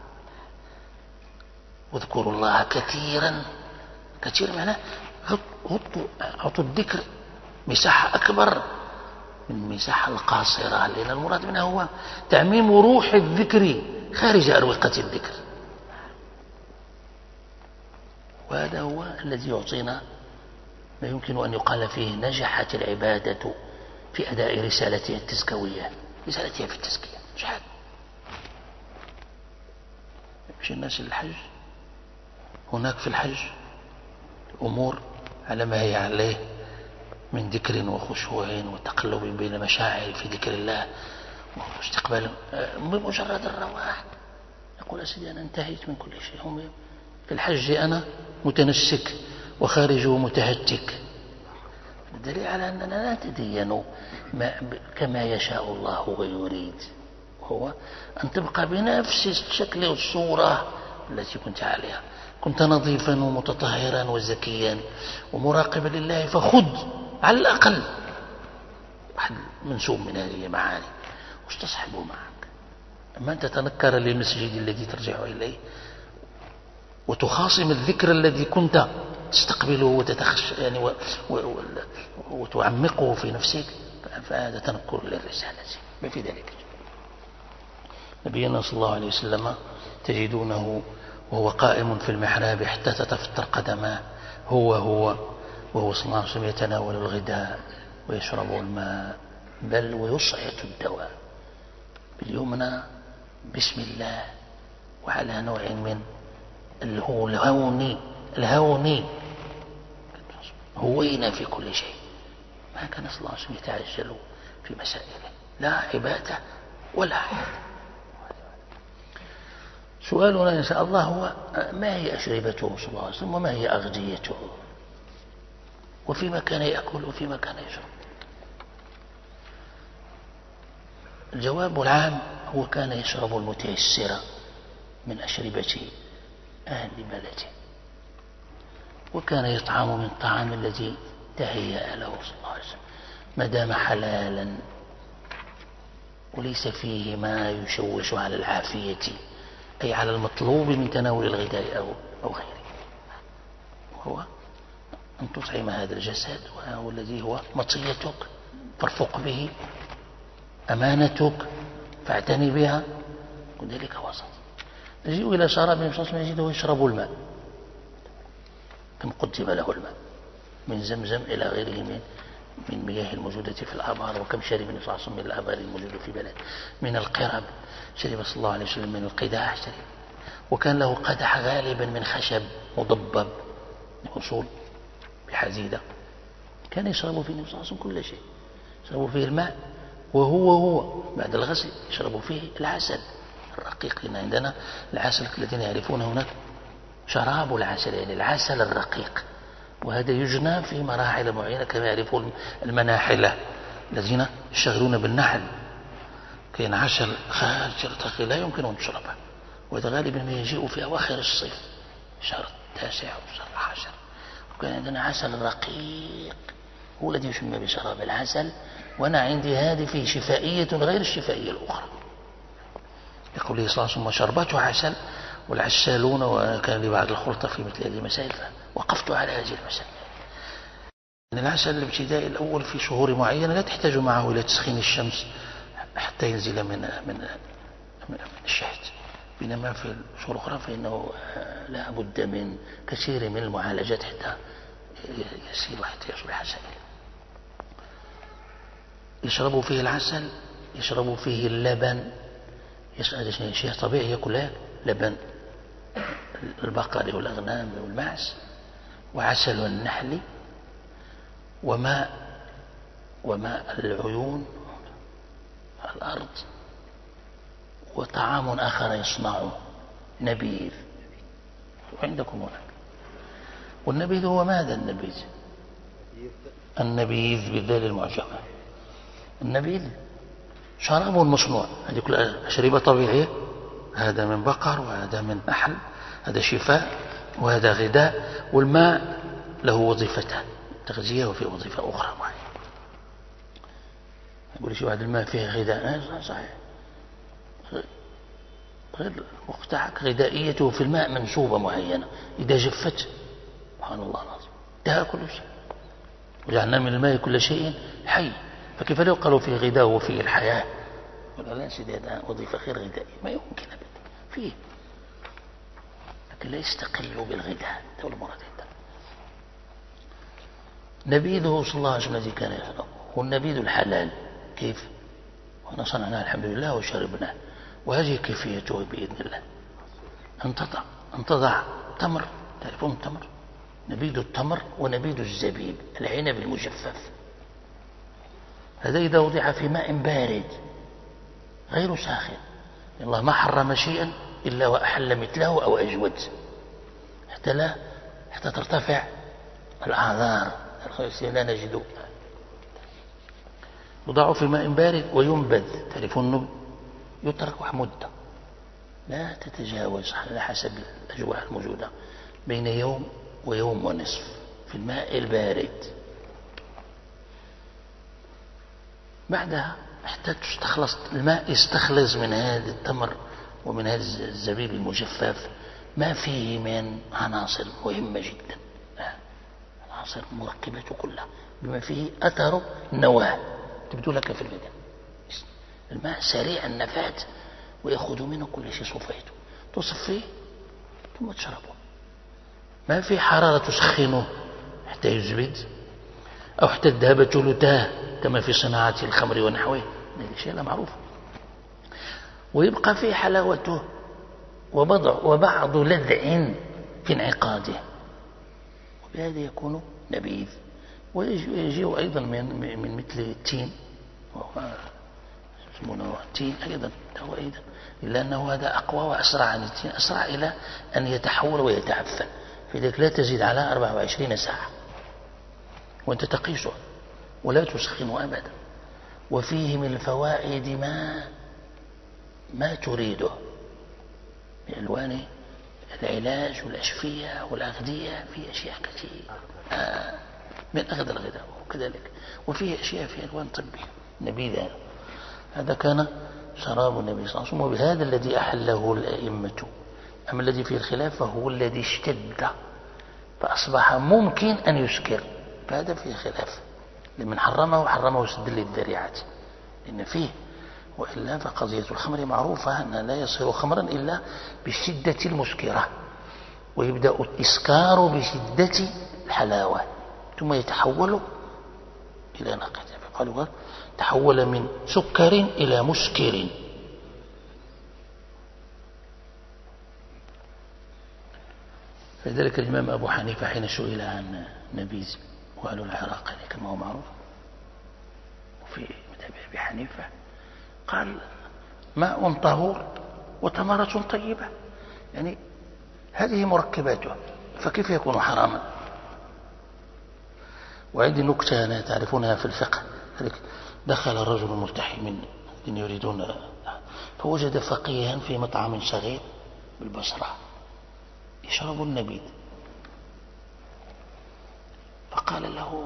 واذكروا الله كثيرا، كثير معناه أعطوا الذكر مساحة أكبر من المساحة القاصرة، لأن المراد منها هو تعميم روح الذكر خارج أروقة الذكر. وهذا هو الذي يعطينا ما يمكن أن يقال فيه نجحت العبادة في أداء رسالتها التزكوية، رسالتها في التزكية. نجحت. يمشي الناس للحج، هناك في الحج أمور على ما هي عليه من ذكر وخشوع وتقلب بين مشاعر في ذكر الله واستقبال. بمجرد الرواح يقول يا سيدي أنا انتهيت من كل شيء. هم في الحج أنا متنسك وخارجه متهتك، الدليل على أننا لا نتدين كما يشاء الله ويريد، وهو أن تبقى بنفس الشكل والصورة التي كنت عليها. كنت نظيفا ومتطهرا وزكيا ومراقبا لله، فخذ على الأقل واحد منسوب من هذه المعاني واستصحبه معك. أما أن تتنكر للمسجد الذي ترجع إليه وتخاصم الذكر الذي كنت تستقبله وتتخش يعني وتعمقه في نفسك، فهذا تنكر للرسالة. ما في ذلك. نبينا صلى الله عليه وسلم تجدونه وهو قائم في المحراب حتى تتفطر قدماه، هو وهو صلى الله عليه وسلم يتناول الغداء ويشرب الماء، بل ويصعد الدواء باليمنى بسم الله، وعلى نوع من الهون هوينا في كل شيء. ما كان صلى الله عليه وسلم يتعجل في مسائله، لا عبادة ولا حياة. سؤالنا إن شاء الله هو ما هي أشربته صلى الله عليه وسلم، وما هي أغذيته، وفيما كان يأكل وفيما كان يشرب. الجواب العام هو كان يشرب المتيسرة من أشربة أهل بلده، وكان يطعم من الطعام الذي تهيأ له صلى الله عليه وسلم ما دام حلالا وليس فيه ما يشوش على العافية، أي على المطلوب من تناول الغذاء أو غيره، وهو أن تطعم هذا الجسد وهو الذي هو مطيتك فارفق به، أمانتك فاعتني بها، وذلك وسط. نجيء إلى شراب النبي صلى الله عليه وسلم يجده يشرب الماء كم قدم له الماء من زمزم إلى غيره من مياه الموجودة في الآبار، وكم شرب النبي صلى الله عليه وسلم من الآبار الموجودة في بلد، من القرب شرب صلى الله عليه وسلم، من القداح شرب، وكان له قدح غالبا من خشب مضبب أصول بحزيدة، كان يشرب فيه النبي صلى الله عليه وسلم كل شيء، يشرب فيه الماء، وهو بعد الغسل يشرب فيه العسل الرقيق. لأن عندنا العسل الذين يعرفون هناك شراب العسل، يعني العسل الرقيق، وهذا يجنى في مراحل معينة كما يعرفون المناحلة الذين يشتغلون بالنحل، كاين عسل خارج لا يمكن أن تشربه، وهذا غالبا ما يجيء في أواخر الصيف شهر 9 وشهر 10. وكان عندنا عسل رقيق هو الذي يسمى بشراب العسل، وأنا عندي هذه فيه شفائية غير الشفائية الأخرى، يقول لي صلى الله عليه وسلم شربته عسل والعسالون، وكان لي بعض الخلطة في مثل هذه المسائل فوقفت على هذه المسائل. العسل الابتدائي الأول في شهور معينة لا تحتاج معه إلى تسخين الشمس حتى ينزل من الشهد، بينما في الشهور الأخرى فإنه لا بد من كثير من المعالجات حتى يسير حتى يصبح سائلا. يشرب فيه العسل، يشرب فيه اللبن، هذا شيء طبيعي يأكل لبن البقر والأغنام والمعز، وعسل النحل، وماء العيون الأرض، وطعام آخر يصنعه نبيذ عندكم هناك. والنبيذ هو ماذا؟ النبيذ بالذال المعجمة، النبيذ شراب مصنوع، هذه كلها أشربة طبيعية، هذا من بقر وهذا من نحل، هذا شفاء وهذا غذاء، والماء له وظيفتان، تغذية وفي وظيفة أخرى معينة. يقول شو هذا الماء فيه غذاء؟ صحيح، غير مقتعك غذائيته في الماء منسوبة معينة، إذا جفت سبحان الله العظيم انتهى كل شيء، وجعلنا من الماء كل شيء حي، فكيف لا يقال فيه غذاء وفيه الحياة؟ ولا لا سيدي هذا وظيفة غير غذائية ما يمكن أبدا فيه، لكن لا يستقل بالغذاء، ده المراد عندنا. نبيذه صلى الله عليه وسلم الذي كان يشربه هو النبيذ الحلال. كيف؟ وانا صنعناه الحمد لله وشربناه، وهذه كيفيته بإذن الله. أن تضع تمر، تعرفون التمر؟ نبيذ التمر ونبيذ الزبيب العنب المجفف، هذا إذا وضع في ماء بارد غير ساخن، الله ما حرم شيئا إلا وأحل مثله أو أجود، حتى ترتفع الأعذار لا نجد. يضع في ماء بارد وينبذ، تعرفون يترك مدة لا تتجاوز على حسب الأجواء الموجودة بين يوم ويوم ونصف في الماء البارد. بعدها حتى تستخلص الماء، يستخلص من هذا التمر ومن هذا الزبيب المجفف ما فيه من عناصر مهمة جدا، عناصر مركبة كلها بما فيه أثر النواة تبدو لك في البدن. الماء سريع النفاذ ويأخذ منه كل شيء صفيته، تصفيه ثم تشربه، ما في حرارة تسخنه حتى يزبد أو حتى الذهب ثلثاه كما في صناعة الخمر ونحوه، هذا شيء لا معروف، ويبقى فيه حلاوته وبعض لذع في انعقاده، وبهذا يكون نبيذ. ويجيء أيضا من مثل التين، يسمونه التين أيضا، هو أيضا إلا أنه هذا أقوى وأسرع عن التين، أسرع إلى أن يتحول ويتعفن، فلذلك لا تزيد على 24 ساعة وأنت تقيسه ولا تسخنه أبدا، وفيه من الفوائد ما تريده، بألوان العلاج والأشفية والأغذية، في أشياء كثير من أغذى الغذاء وكذلك، وفيه أشياء في ألوان طبية نبيذة. هذا كان شراب النبي صلى الله عليه وسلم، وبهذا الذي أحله الأئمة. أما الذي فيه الخلاف فهو الذي اشتد فأصبح ممكن أن يسكر، فهذا فيه خلاف. لمن حرمه سد للذريعة لأن فيه، وإلا فقضية الخمر معروفة أنها لا يصير خمرا إلا بالشدة المسكرة، ويبدأ الإسكار بشدة الحلاوة ثم يتحول إلى نقد. قالوا تحول من سكر إلى مسكر. فلذلك الإمام أبو حنيفة حين سئل عن نبيذ وأهل العراق كما هو معروف، وفي مذهب أبي حنيفة قال ماء طهور وتمرة طيبة، يعني هذه مركباتها، فكيف يكون حراما؟ وعندي نكتة أنا تعرفونها في الفقه. دخل الرجل الملتحي من الذين يريدون، فوجد فقيها في مطعم صغير بالبصرة يشرب النبيذ، فقال له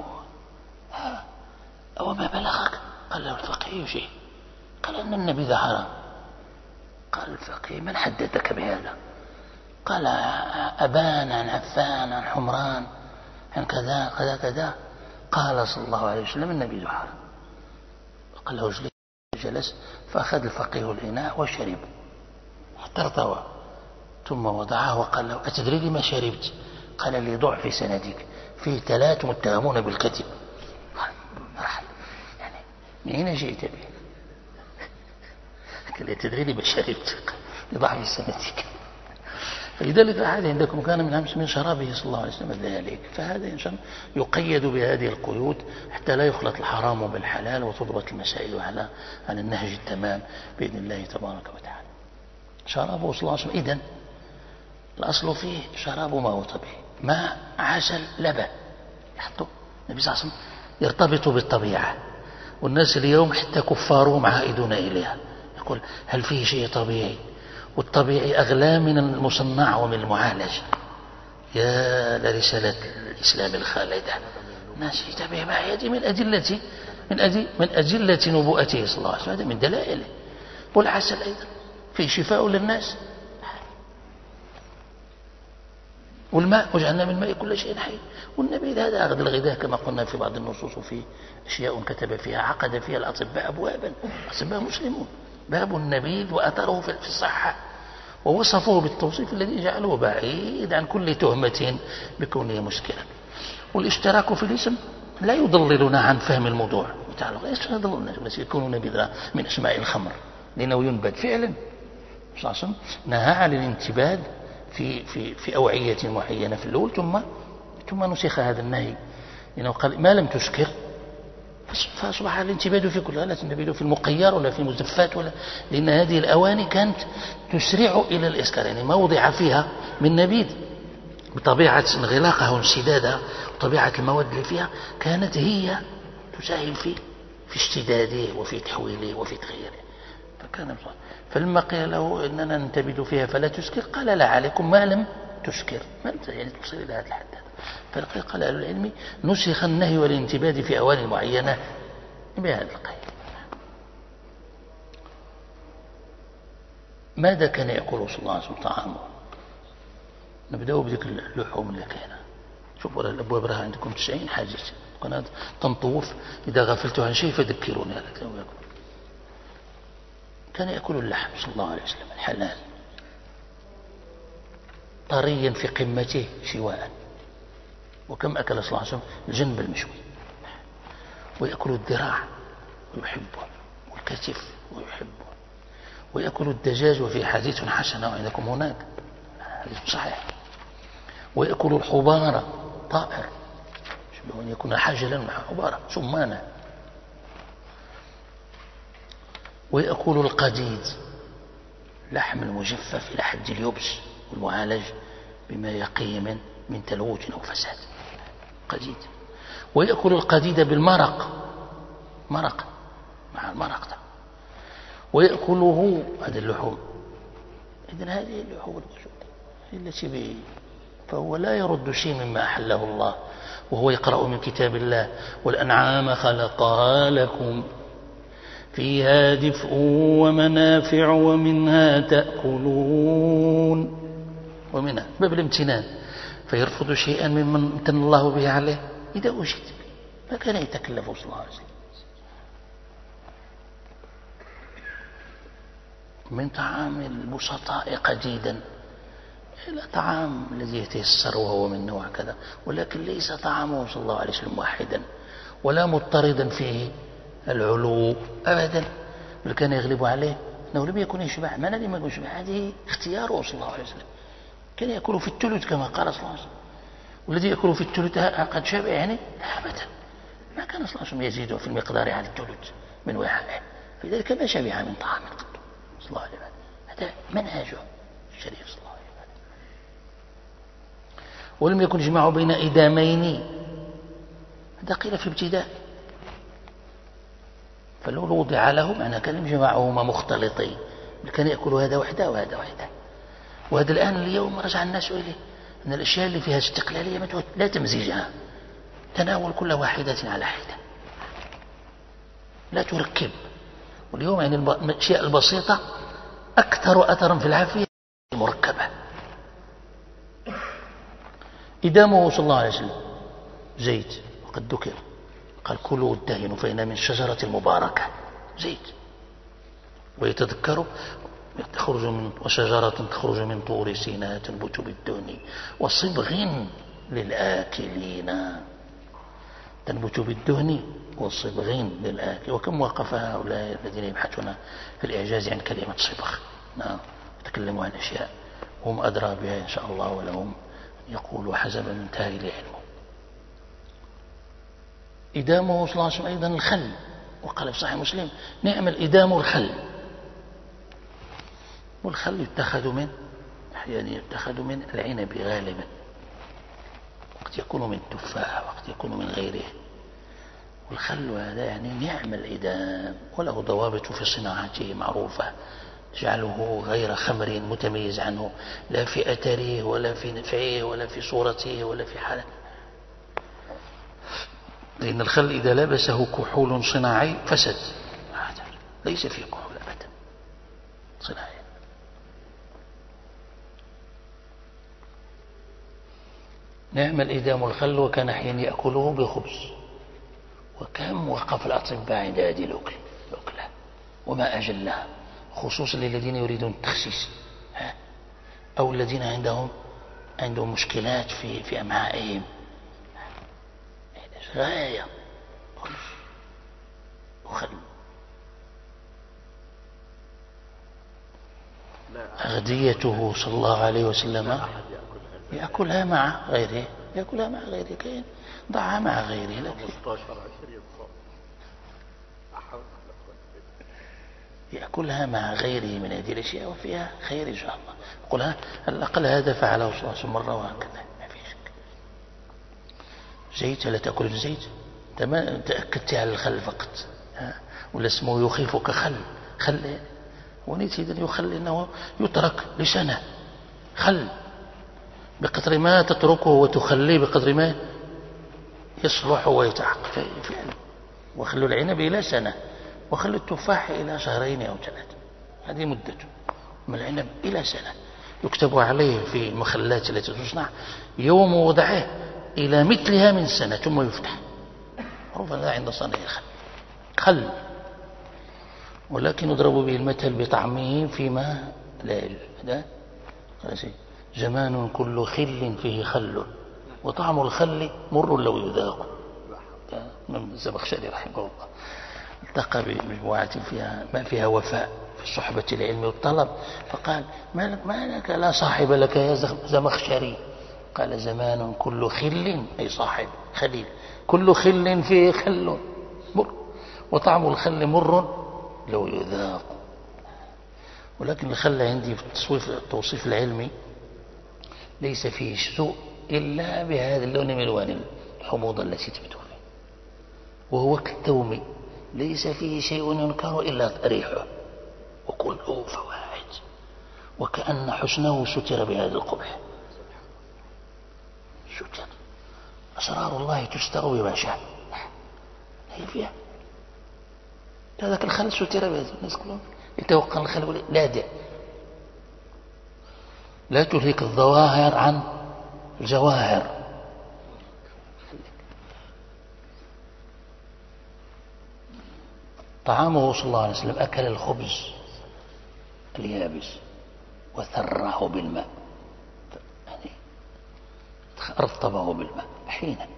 أو ما بلغك؟ قال له الفقيه شيء، قال أن النبيذ حرام. قال الفقيه من حدثك بهذا؟ قال أبان عن عفان عن حمران عن كذا كذا كذا، قال صلى الله عليه وسلم النبيذ حرام. قال له اجلس. جلس، فأخذ الفقيه الإناء وشرب حتى ارتوى، ثم وضعه وقال له أتدري لما شربت؟ قال لي ضع في سندك فيه 3 متهمون بالكذب. يعني من أين جئت به؟ قال لي تدري لما شربت؟ ضع في سندك. فلذلك هذا عندكم كان من أمس من شرابه صلى الله عليه وسلم ذلك. فهذا إن شاء الله يقيد بهذه القيود حتى لا يخلط الحرام بالحلال، وتضبط المسائل على النهج التمام بإذن الله تبارك وتعالى. شرابه صلى الله عليه وسلم إذن الأصل فيه شراب ما هو طبيعي، ماء عسل لبن يحطه النبي صلى الله عليه وسلم، يرتبط بالطبيعة. والناس اليوم حتى كفارهم عائدون إليها، يقول هل فيه شيء طبيعي؟ والطبيعي أغلى من المصنع ومن المعالج. يا لرسالة الإسلام الخالدة، الناس يتبع ما يأتي من أدلة نبوءته صلى الله عليه وسلم، هذا من دلائله. والعسل أيضا فيه شفاء للناس، والماء وجعلنا من الماء كل شيء حي. والنبيذ هذا أغذى الغذاء كما قلنا في بعض النصوص، وفي أشياء كتب فيها عقد فيها الأطباء أبوابا، أطباء مسلمون، باب النبيذ وأثره في الصحة، ووصفه بالتوصيف الذي جعله بعيد عن كل تهمة بكونه مسكرا. والاشتراك في الاسم لا يضللنا عن فهم الموضوع متعلق، يضللنا يكون نبيذ من أسماء الخمر لأنه ينبذ فعلا. صلى الله عليه وسلم نهى عن الانتباد في أوعية معينة في الأول، ثم نسخ هذا النهي لأنه قال ما لم تسكر فأصبح الانتباد في كل، لا تنتبدوا في المقيار ولا في المزفات لأن هذه الأواني كانت تسرع إلى الإسكار، يعني ما وضع فيها من نبيذ بطبيعة انغلاقها وانسدادها وطبيعة المواد اللي فيها كانت هي تساهم في اشتداده وفي تحويله وفي تغييره. فلما قيل له إننا ننتبد فيها فلا تسكر، قال لا عليكم ما لم تسكر، ما يعني توصل إلى هذا الحد. فقال أهل العلم نسخ النهي والانتباد في أواني معينة بهذا القيد. ماذا كان يأكل صلى الله عليه وسلم طعامه؟ نبدأ بذلك اللحوم اللي كان. شوفوا الأبواب راها عندكم 90 حاجة، قناة تنطوف، إذا غفلت عن شيء فذكروني. كان يأكل اللحم صلى الله عليه وسلم الحلال طريا في قمته شواء. وكم أكل صلى الله عليه وسلم الجنب المشوي، ويأكل الذراع ويحبه، والكتف ويحبه، ويأكل الدجاج، وفي حديث حسنة عندكم هناك حديث صحيح، ويأكل الحبارة طائر، شبه أن يكون حجلا مع حبارة سمانة، ويأكل القديد لحم المجفف إلى حد اليبس والمعالج بما يقيه من تلوث أو فساد قديد. ويأكل القديد بالمرق، مرق مع المرق ده. ويأكله هذا اللحوم إذن هذه اللحوم الموجودة التي فهو لا يرد شيء مما أحله الله، وهو يقرأ من كتاب الله: والأنعام خلقها لكم فيها دفء ومنافع ومنها تأكلون. ومنها باب الامتنان، فيرفض شيئا ممن امتن الله به عليه إذا وجد، ما كان يتكلف صلى الله عليه وسلم. من طعام البسطاء قديدا إلى طعام الذي يتيسر وهو من نوع كذا، ولكن ليس طعامه صلى الله عليه وسلم واحدا ولا مضطردا فيه العلو أبدا، بل كان يغلب عليه أنه لم يكن يشبع. ما لم يكن يشبع، هذه اختياره صلى الله عليه وسلم. كان يأكل في الثلث كما قال صلى الله عليه وسلم، والذي يأكل في الثلث قد شبع يعني لا أبدا، ما كان صلى الله عليه وسلم يزيده في المقدار على الثلث من وعائه، فلذلك ما شبع من طعام قط صلى الله عليه وسلم. هذا منهجه الشريف صلى الله عليه وسلم. ولم يكن يجمع بين إدامين، هذا قيل في ابتداء، فلو وضع له معنى كان يجمعهما مختلطين، كان يأكل هذا وحده وهذا وحده. وهذا الآن اليوم رجع الناس إليه أن الأشياء اللي فيها استقلالية لا تمزيجها، تناول كل واحدة على حدة، لا تركب. واليوم يعني الأشياء البسيطة أكثر أثرا في العافية المركبة. إدامه صلى الله عليه وسلم زيت، وقد ذكر قال: كلوا الدهن فإن من شجرة المباركة زيت. ويتذكر وشجرة تخرج من طور سيناء تنبت بالدهن وصبغ للآكلين. تنبت بالدهن وصبغ للآكل. وكم وقف هؤلاء الذين يبحثون في الإعجاز عن كلمة صبغ، نعم، يتكلموا عن أشياء هم أدرى بها إن شاء الله، ولهم يقول حسب منتهى لعلمه. إدامه صلى الله عليه وسلم أيضا الخل، وقال في صحيح مسلم: نعم الإدام الخل. والخل يتخذ من أحيانا يتخذ من العنب غالبا، وقت يكون من التفاح، وقت يكون من غيره. والخل هذا يعني نعم الإدام، وله ضوابط في صناعته معروفة، جعله غير خمر متميز عنه، لا في أثره ولا في نفعه ولا في صورته ولا في حاله. لأن الخل إذا لبسه كحول صناعي فسد، ليس فيه كحول أبدا صناعي. نعم الإدام الخل، وكان حين يأكله بخبز. وكم وقف الأطباء عند هذه الأكلة وما أجلها، خصوصا للذين يريدون التخسيس أو الذين عندهم مشكلات في أمعائهم، غاية وخل. أغذيته صلى الله عليه وسلم يأكلها مع غيره، كين ضعها مع غيره، لكن يأكلها مع غيره من هذه الأشياء وفيها خير إن شاء الله. قلها على الأقل هذا فعله صلى الله عليه وسلم مرة، وهكذا ما في شك. زيت، لا تأكل الزيت، تأكدت على الخل فقط، ولا اسمه يخيفك خل ونيت إذن يخل إنه يترك لسنة. خل بقدر ما تتركه وتخليه بقدر ما يصلح ويتعق فعلا. وخل العنب إلى سنة، وخل التفاح إلى 2 أو 3، هذه مدته. من العنب إلى سنة، يكتب عليه في المخلات التي تصنع يوم وضعه إلى مثلها من سنة ثم يفتح، معروف هذا عند صانع خل. ولكن يضرب به المثل بطعمه فيما لا يجوز. زمان كل خل فيه خل، وطعم الخل مر لو يذاق. من الزمخشري رحمه الله التقى بمجموعة ما فيها وفاء في صحبة العلم والطلب، فقال: ما لك لا صاحب لك يا زمخشري؟ قال: زمان كل خل، أي صاحب خليل، كل خل فيه خل مر، وطعم الخل مر لو يذاق. ولكن الخل عندي في التوصيف العلمي ليس فيه سوء إلا بهذا اللون من ألوان الحموضة التي تبدو فيه، وهو كالثوم ليس فيه شيء ينكر إلا ريحه، وكله فواحد. وكأن حسنه ستر بهذا القبح. ستر. أسرار الله تستر بما شاء. هي فيها هذاك الخل ستر بهذا. الناس كلهم يتوقع الخل يقول لا دع، لا تلهك الظواهر عن الجواهر. طعامه صلى الله عليه وسلم أكل الخبز اليابس وثره بالماء، يعني رطبه بالماء حينا،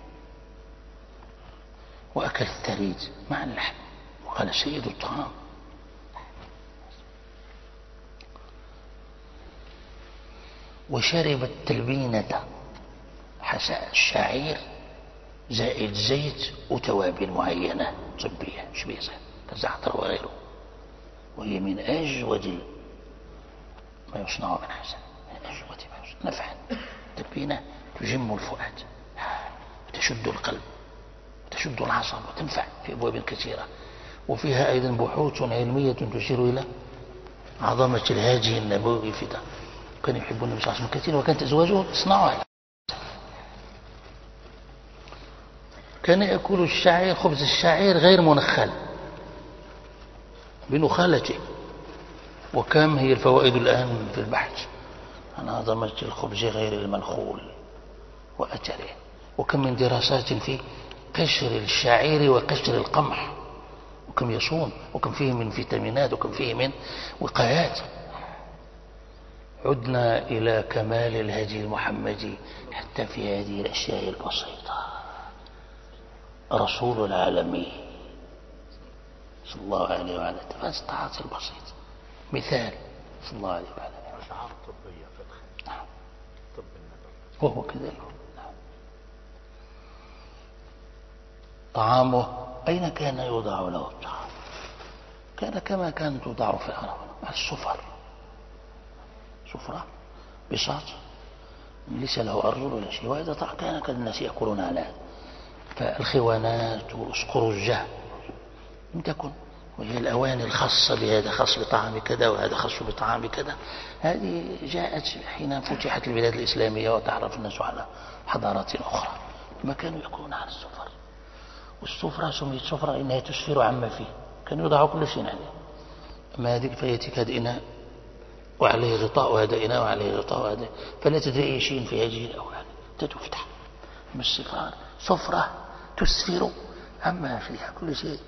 وأكل الثريد مع اللحم وقال سيد الطعام. وشرب التلبينة الشعير زائد زيت وتوابل معينة طبية شبيزة كالزعتر وغيره، وهي من أجود ما يصنع من حسن، من أجود ما يصنع نفعا. التلبينة تجم الفؤاد وتشد القلب وتشد العصب وتنفع في أبواب كثيرة، وفيها أيضا بحوث علمية تشير إلى عظمة الهاجي النبوي في ده. كان يحب النبي صلى الله عليه وسلم كثير، وكانت أزواجه تصنعها. كان يأكل الشعير، خبز الشعير غير منخل بنخالته. وكم هي الفوائد الآن في البحث عن عظمة الخبز غير المنخول وأثره، وكم من دراسات في قشر الشعير وقشر القمح، وكم يصون، وكم فيه من فيتامينات، وكم فيه من وقايات. عدنا إلى كمال الهدي المحمدي حتى في هذه الأشياء البسيطة. رسول العالمين صلى الله عليه وعلى آله الطاعات البسيطة مثال صلى الله عليه وعلى آله.
أشعار طبية فقه.
نعم.
طب النبوي
وهو كذلك. نعم. طعامه أين كان يوضع له الطعام؟ كان كما كانت توضع في العرب مع السفر، سفرة بساط ليس له أرجل ولا شيء، وهذا طعام كان الناس يأكلون على هذا. فالخوانات والأسقرجة لم تكن، وهي الأواني الخاصة بهذا خاص بطعام كذا وهذا خاص بطعام كذا، هذه جاءت حين فتحت البلاد الإسلامية وتعرف الناس على حضارات أخرى، ما كانوا يأكلون على السفر. والسفرة سميت سفرة إنها تسفر عما فيه، كان يوضع كل شيء عليه. أما هذه فيأتيك هذا إناء وعليه غطاء وهذا إناء وعليه غطاء وهذا، فلا تدري أي شيء في هذه الأواني تفتح من الصفار. سفرة تسفر عما فيها كل شيء.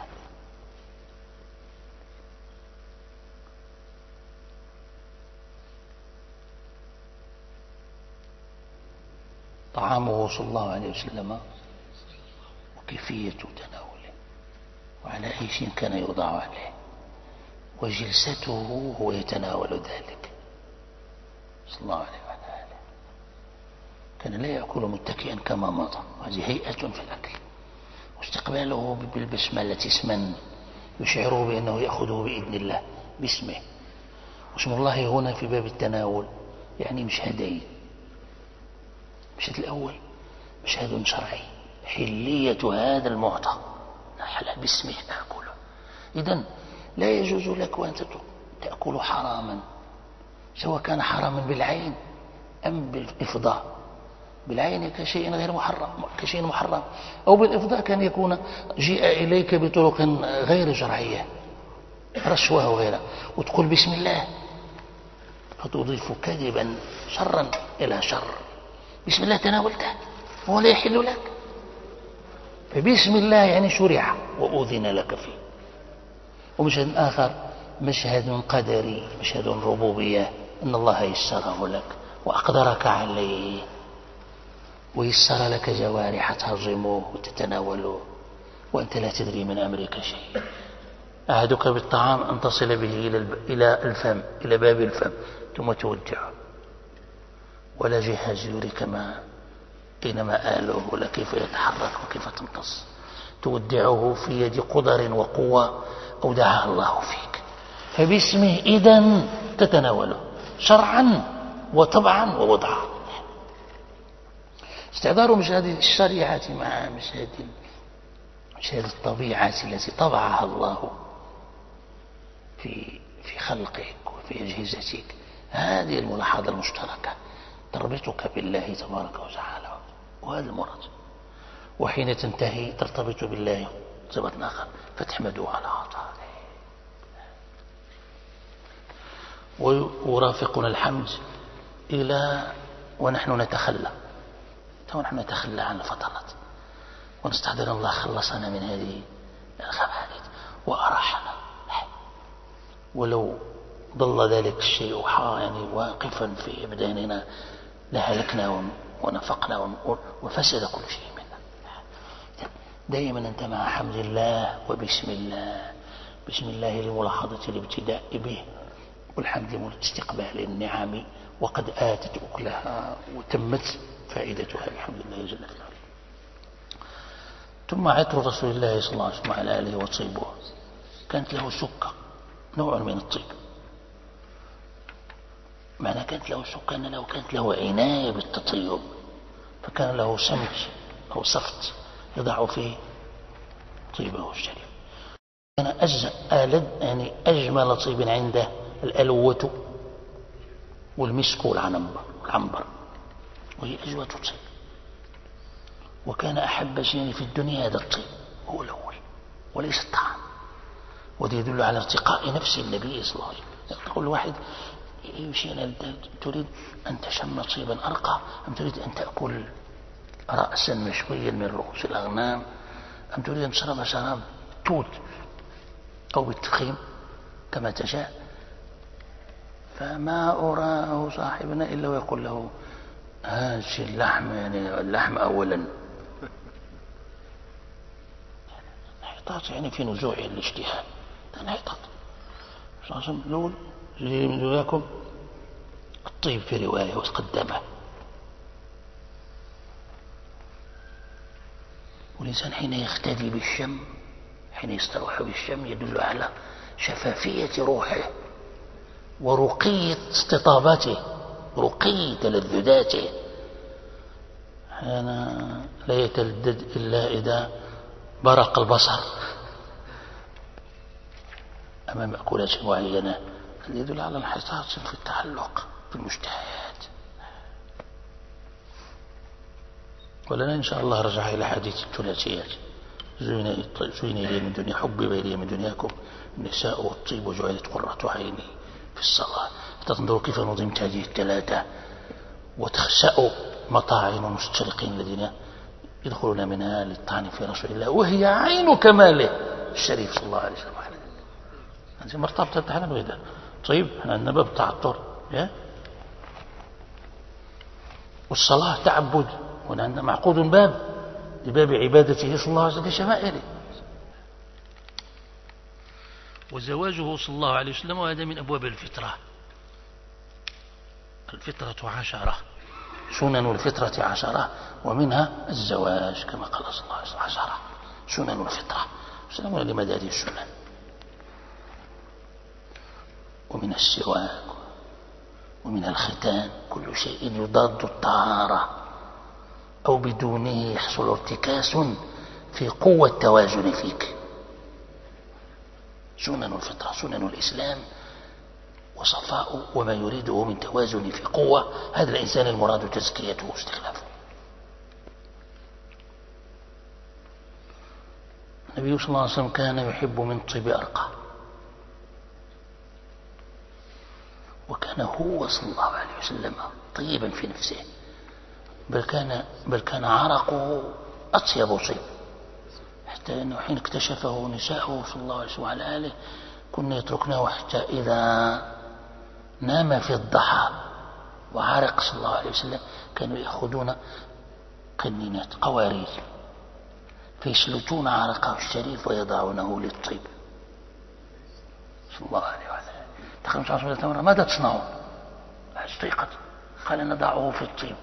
طعامه صلى الله عليه وسلم وكيفية تناوله وعلى أي شيء كان يوضع عليه، وجلسته هو يتناول ذلك صلى الله عليه وسلم. كان لا يأكل متكئا كما مضى، هذه هيئة في الأكل. واستقباله بالبسملة اسما يشعره بأنه يأخذه بإذن الله باسمه. واسم الله هنا في باب التناول يعني مشهدين. المشهد الأول مشهد شرعي، حلية هذا المعطى، حلال باسمه أكله. إذن لا يجوز لك وأن تأكل حراما، سواء كان حراما بالعين أم بالإفضاء. بالعين كشيء غير محرم، كشيء محرم، أو بالإفضاء كان يكون جيء إليك بطرق غير شرعية، رشوة وغيرها، وتقول بسم الله فتضيف كذبا شرا إلى شر. بسم الله تناولته وهو لا يحل لك، فبسم الله يعني شرع وأذن لك فيه. ومشهد آخر مشهد قدري، مشهد ربوبية، إن الله يسره لك وأقدرك عليه ويسر لك جوارح تهضمه وتتناوله وأنت لا تدري من أمرك شيء. أعدك بالطعام أن تصل به إلى الفم، إلى باب الفم، ثم تودعه، ولا جهاز يريك ما أينما آله ولا كيف يتحرك وكيف تمتص. تودعه في يد قدر وقوة أودعها الله فيك، فباسمه إذن تتناوله شرعا وطبعا ووضعا. استعذار مشاهد الشريعة مع مشاهد الطبيعة التي طبعها الله في خلقك وفي أجهزتك، هذه الملاحظة المشتركة تربطك بالله تبارك وتعالى، وهذا المراد. وحين تنتهي ترتبط بالله ارتباط آخر فتحمده على عطائه. ويرافقنا الحمد إلى ونحن نتخلى عن الفترات ونستحضر الله خلصنا من هذه الخبائث وأراحنا. ولو ظل ذلك الشيء يعني واقفا في أبداننا لهلكنا ونفقنا وفسد كل شيء منا. دائما أنت مع حمد الله وبسم الله. بسم الله لملاحظة الابتداء به، والحمد لاستقبال النعم وقد آتت أكلها وتمت فائدتها بحمد الله جل وعلا. ثم عطر رسول الله صلى الله عليه وسلم على آله وطيبه، كانت له سكة، نوع من الطيب. معنى كانت له سكة أنه كانت له عناية بالتطيب، فكان له سمت أو صفت يضع فيه طيبه الشريف. كان يعني أجمل طيب عنده الألوة والمسك والعنبر، وهي أجود طيب. وكان أحب شيء في الدنيا هذا الطيب هو الأول وليس الطعام. وده يدل على ارتقاء نفس النبي صلى الله عليه وسلم. يقول الواحد يمشي، تريد أن تشم طيبا أرقى أم تريد أن تأكل رأسا مشويا من رؤوس الأغنام أم تريد أن تشرب شراب توت أو بالتفخيم كما تشاء؟ فما أراه صاحبنا إلا ويقول له هذا اللحم، يعني اللحم أولا انحطاط، يعني في نزوع الاشتهاء انحطاط. نقول من وياكم الطيب في رواية وتقدمه. والإنسان حين يختدي بالشم، حين يستروح بالشم، يدل على شفافية روحه ورقي استطابته، رقي تلذذاته. أنا لا يتلذذ إلا إذا برق البصر أمام مأكولات معينة، يدل على انحطاط في التعلق بالمشتهيات. ولنا إن شاء الله رجع إلى حديث الثلاثيات. زين إلي من دنيا، حبب إلي من دنياكم النساء والطيب وجعلت قرة عيني في الصلاة. تنظروا كيف نظمت هذه الثلاثة، وتخسأ مطاعم المستشرقين الذين يدخلون منها للطعن في رسول الله، وهي عين كماله الشريف صلى الله عليه وسلم. هذه مرتبطة تحنا الويدة. طيب احنا عندنا باب التعطر، والصلاة تعبد، وعندنا معقود باب لباب عبادته صلى الله عليه وسلم في شمائله. وزواجه صلى الله عليه وسلم وهذا من أبواب الفطرة. الفطرة 10، سنن الفطرة 10، ومنها الزواج كما قال صلى الله عليه وسلم 10 سنن الفطرة. سنن لمداد السنن. ومن السواك ومن الختان، كل شيء يضاد الطهارة أو بدونه يحصل ارتكاس في قوة التوازن فيك. سنن الفطرة، سنن الإسلام، وصفاء وما يريده من توازن في قوة. هذا الإنسان المراد تزكيته واستخلافه. النبي صلى الله عليه وسلم كان يحب من طيب أرقى، وكان هو صلى الله عليه وسلم طيبا في نفسه، بل كان عرقه أطيب طيب، حتى أنه حين اكتشفه نساءه صلى الله عليه وسلم وعلى آله كنا يتركناه حتى إذا نام في الضحى وعرق صلى الله عليه وسلم كانوا يأخذون قنينات قوارير فيسلتون عرقه الشريف ويضعونه للطيب صلى الله عليه وسلم. دخل صلى الله عليه وسلم: ماذا تصنعون؟ استيقظ قال: نضعه في الطيب.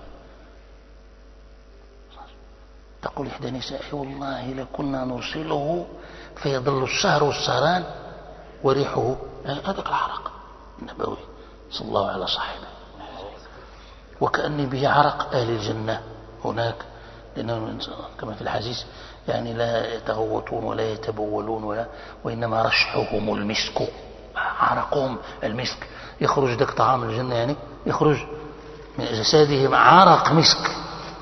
تقول إحدى نسائه: والله لكنا نرسله فيظل الشهر والشهران وريحه، هذاك العرق النبوي صلى الله على صاحبه. وكأني به عرق أهل الجنة هناك، لأنه كما في الحديث يعني لا يتغوطون ولا يتبولون وإنما رشحهم المسك، عرقهم المسك، يخرج ذاك طعام الجنة يعني يخرج من أجسادهم عرق مسك.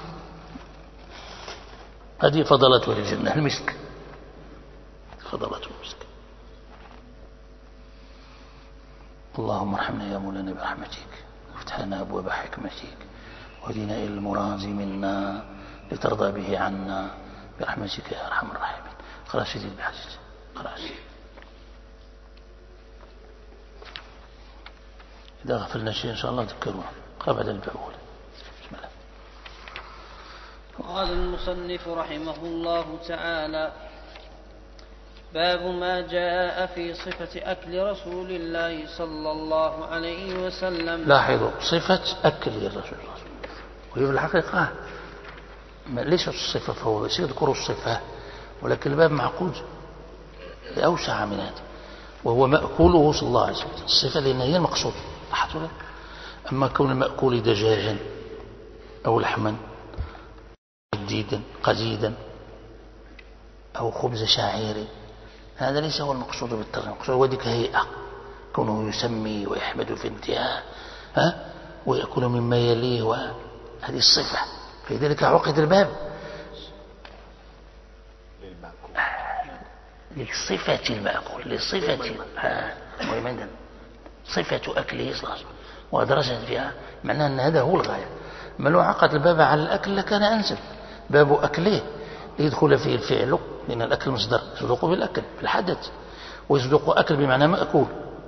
هذه فضلته للجنة المسك، فضلته المسك. اللهم ارحمنا يا مولانا برحمتك، وافتح لنا أبواب حكمتك، واهدنا إلى المراد منا لترضى به عنا برحمتك يا أرحم الراحمين. خلاص سيدي بحاجة خلاص. إذا غفلنا شيء إن شاء الله ذكرونا قبل البعول. بسم الله.
قال المصنف رحمه الله تعالى: باب ما جاء في صفة أكل رسول الله صلى الله عليه وسلم.
لاحظوا صفة أكل الرسول، وهي في الحقيقة ليست الصفة، فهو يذكر الصفة، ولكن الباب معقود أوسع من هذا، وهو مأكوله صلى الله عليه وسلم. الصفة لأن هي المقصود. أما كون المأكول دجاجا أو لحما جديدا قزيدا أو خبز شعيري، هذا ليس هو المقصود بالترجمة. المقصود هو ذلك هيئة، كونه يسمي ويحمد في انتهاء ويأكل مما يليه، وهذه الصفة. فلذلك عقد الباب لصفة المأكول، لصفة صفة أكله صلى الله عليه وسلم ودرجة فيها، معناه أن هذا هو الغاية. ما لو عقد الباب على الأكل لكان أنسب. باب أكله ليدخل فيه الفعل، لأن الأكل مصدر يصدق بالأكل في الحدث، ويصدق أكل بمعنى مأكول،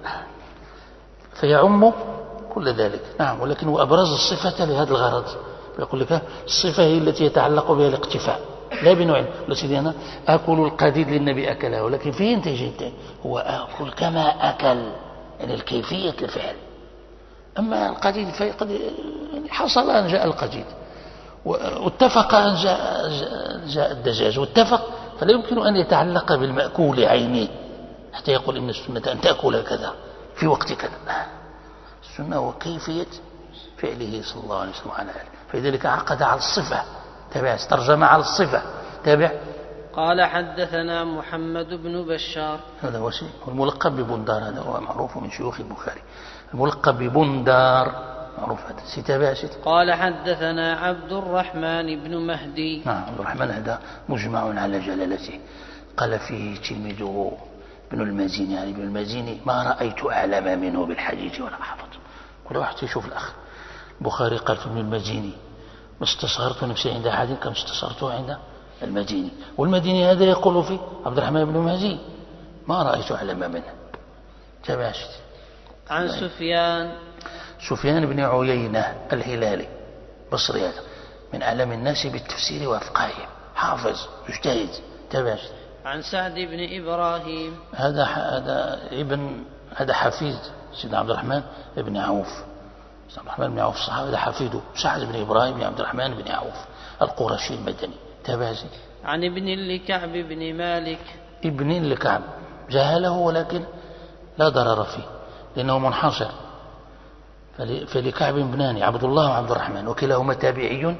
فيعم كل ذلك. نعم، ولكن هو أبرز الصفة لهذا الغرض. يقول لك الصفة هي التي يتعلق بها الاقتفاء، لا بنوع. سيدي أنا أكل القديد للنبي أكله، ولكن فيه انتاج هو أكل كما أكل، يعني الكيفية الفعل. أما القديد فقد حصل أن جاء القديد، واتفق أن جاء الدجاج، واتفق، فلا يمكن أن يتعلق بالمأكول عينه حتى يقول إن السنة أن تأكل كذا في وقت كذا. السنة هو كيفية فعله صلى الله عليه وسلم على آله. فلذلك عقد على الصفة، تابع، ترجم على الصفة، تابع.
قال حدثنا محمد بن بشار،
هذا هو شيء، الملقب ببندار، هذا هو معروف من شيوخ البخاري، الملقب ببندار معروف هذا. ستابع ست.
قال حدثنا عبد الرحمن بن مهدي.
نعم، عبد الرحمن هذا مجمع على جلالته. قال فيه تلميذه ابن المزيني، يعني ابن المزيني ما رأيت أعلم منه بالحديث ولا أحفظ. كل واحد يشوف الآخر. البخاري قال في ابن المزيني: ما استصغرت نفسي عند أحد كما استصغرته عند المديني. والمديني هذا يقول في عبد الرحمن بن مهدي: ما رأيت أعلم منه. تابعت.
عن سفيان
بن عيينة الهلالي بصري، هذا من أعلم الناس بالتفسير وأفقاههم، حافظ مجتهد. تابعت.
عن سعد بن إبراهيم،
هذا حفيد سيدنا عبد الرحمن بن عوف. سيدنا عبد الرحمن بن عوف الصحابي، هذا حفيده سعد بن إبراهيم بن عبد الرحمن بن عوف القرشي المدني. تابعت.
عن ابن لكعب بن مالك.
ابن لكعب جهله، ولكن لا ضرر فيه لأنه منحصر. فلكعب بنان عبد الله وعبد الرحمن، وكلاهما تابعي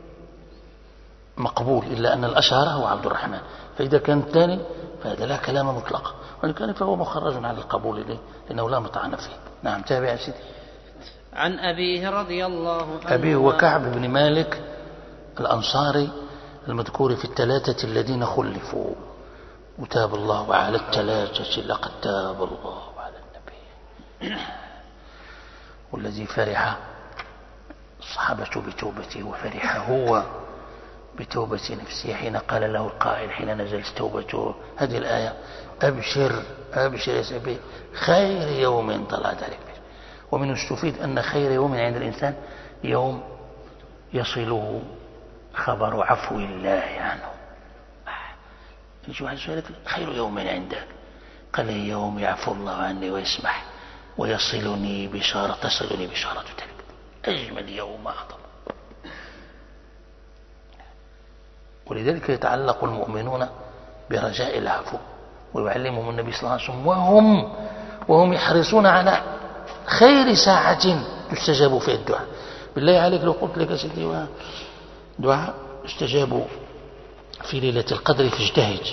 مقبول، إلا أن الأشهر هو عبد الرحمن. فإذا كان الثاني فهذا لا كلام مطلق، ولكن فهو مخرج على القبول إليه لأنه لا مطعن فيه. نعم، تابع سيدي.
عن أبيه رضي الله عنه.
أبيه هو كعب بن مالك الأنصاري المذكور في الثلاثة الذين خلفوا، وتاب الله على الثلاثة لقد تاب الله على النبي. والذي فرح الصحابة بتوبته، وفرح هو بتوبة نفسه حين قال له القائل حين نزلت توبته هذه الآية: أبشر أبشر يا سبي خير يوم طلعت عليك. ومن استفيد أن خير يوم عند الإنسان يوم يصله خبر عفو الله عنه. يجي واحد سؤالك: خير يوم عندك؟ قال: يوم يعفو الله عني ويسمح ويصلني بشارة، تصلني بشارة ذلك. أجمل يوم أعظم. ولذلك يتعلق المؤمنون برجاء العفو، ويعلمهم النبي صلى الله عليه وسلم وهم يحرصون على خير ساعة يستجاب فيها الدعاء. بالله عليك لو قلت لك سيدي دعاء استجابوا في ليلة القدر فاجتهد،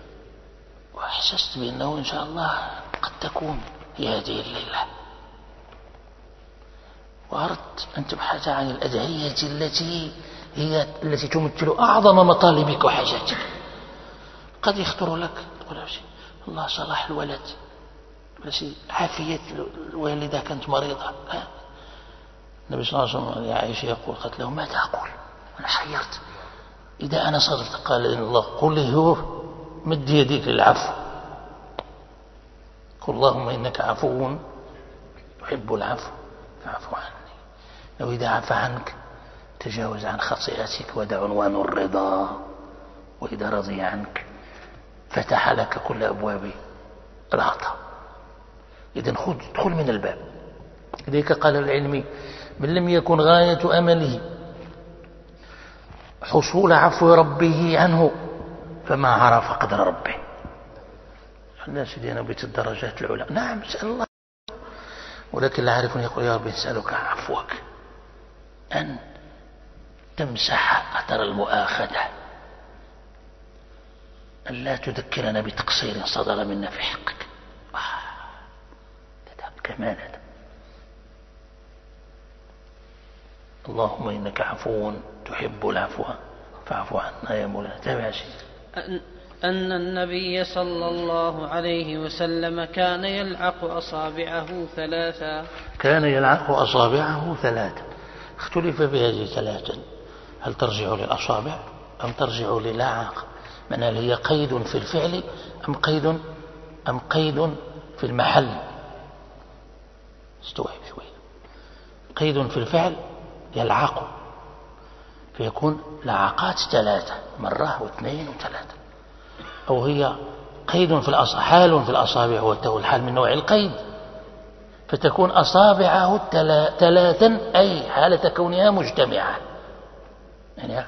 وأحسست بأنه إن شاء الله قد تكون في هذه الليلة، وأردت أن تبحث عن الأدعية التي تمثل أعظم مطالبك وحاجاتك. قد يخطر لك تقول الله صلاح الولد، بس عافية الوالدة كانت مريضة. النبي صلى الله عليه وسلم يا عائشة يقول قالت له ماذا أقول؟ أنا حيرت. إذا أنا صدقت قال الله قل لي هو مد يديك للعفو، قل اللهم إنك عفو تحب العفو فاعف عني. لو إذا عفى عنك تجاوز عن خطيئتك، وده عنوان الرضا. وإذا رضي عنك فتح لك كل أبواب العطاء. إذن ادخل من الباب. لذلك قال العلمي من لم يكن غاية أمله حصول عفو ربه عنه فما عرف قدر ربه. الناس دينا بيت الدرجات العلى، نعم اسأل الله، ولكن لا عارف يقول يا رب نسألك عفوك أن تمسح أثر المؤاخذة، أن لا تذكرنا بتقصير صدر منا في حقك. كمان هذا اللهم إنك عفو تحب العفو فاعف عنا يا مولانا. تابع شيء
أن النبي صلى الله عليه وسلم كان يلعق أصابعه ثلاثا.
كان يلعق أصابعه ثلاثا. اختلف بهذه ثلاثا، هل ترجع للأصابع أم ترجع للعاق؟ من هل هي قيد في الفعل أم قيد في المحل؟ استوعب شوي. قيد في الفعل يلعق فيكون لعقات ثلاثة، مرة واثنين وثلاثة. أو هي قيد في حال في الأصابع، هو الحال من نوع القيد، فتكون أصابعه ثلاثا أي حالة كونها مجتمعة، يعني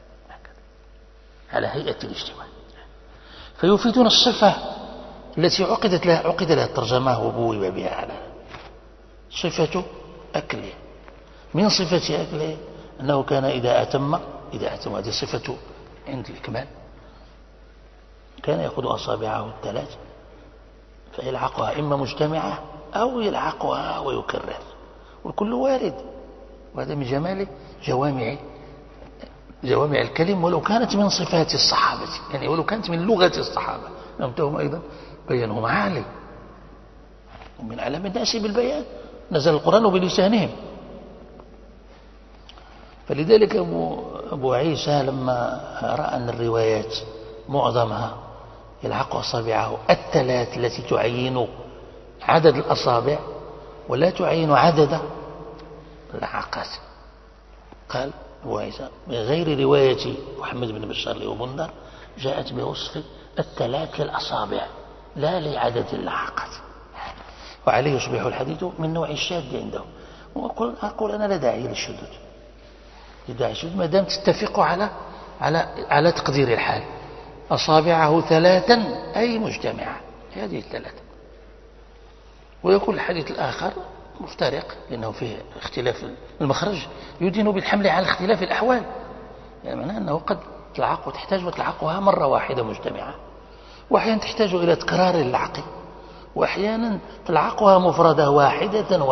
على هيئة الاجتماع. فيفيدون الصفة التي عقد لها الترجمة وبوب بها على صفة أكله. من صفة أكله أنه كان إذا أتم هذه صفة عند الإكمال كان يأخذ أصابعه الثلاث فيلعقها إما مجتمعة أو يلعقها ويكرر، والكل وارد. وهذا من جمال جوامع الكلم، ولو كانت من صفات الصحابة، يعني ولو كانت من لغة الصحابة نمتهم أيضا بيانهم عالي، ومن علم الناس بالبيان نزل القرآن بلسانهم. فلذلك أبو عيسى لما رأى أن الروايات معظمها يلعق أصابعه الثلاث التي تعين عدد الأصابع ولا تعين عدد اللعقات، قال أبو عيسى بغير رواية محمد بن بشار وبندر جاءت بوصف الثلاث للأصابع لا لعدد اللعقات، وعليه يصبح الحديث من نوع الشاذ عندهم. أقول أنا لا داعي للشذوذ ما دام تتفقوا على تقدير الحال. أصابعه ثلاثا أي مجتمعة، هذه الثلاثة. ويقول الحديث الآخر مفترق لأنه فيه اختلاف المخرج يدين بالحمل على اختلاف الأحوال، يعني معناه أنه قد تلعق وتحتاج وتلعقها مرة واحدة مجتمعة، وأحيانا تحتاج إلى تكرار اللعق، وأحيانا تلعقها مفردة واحدة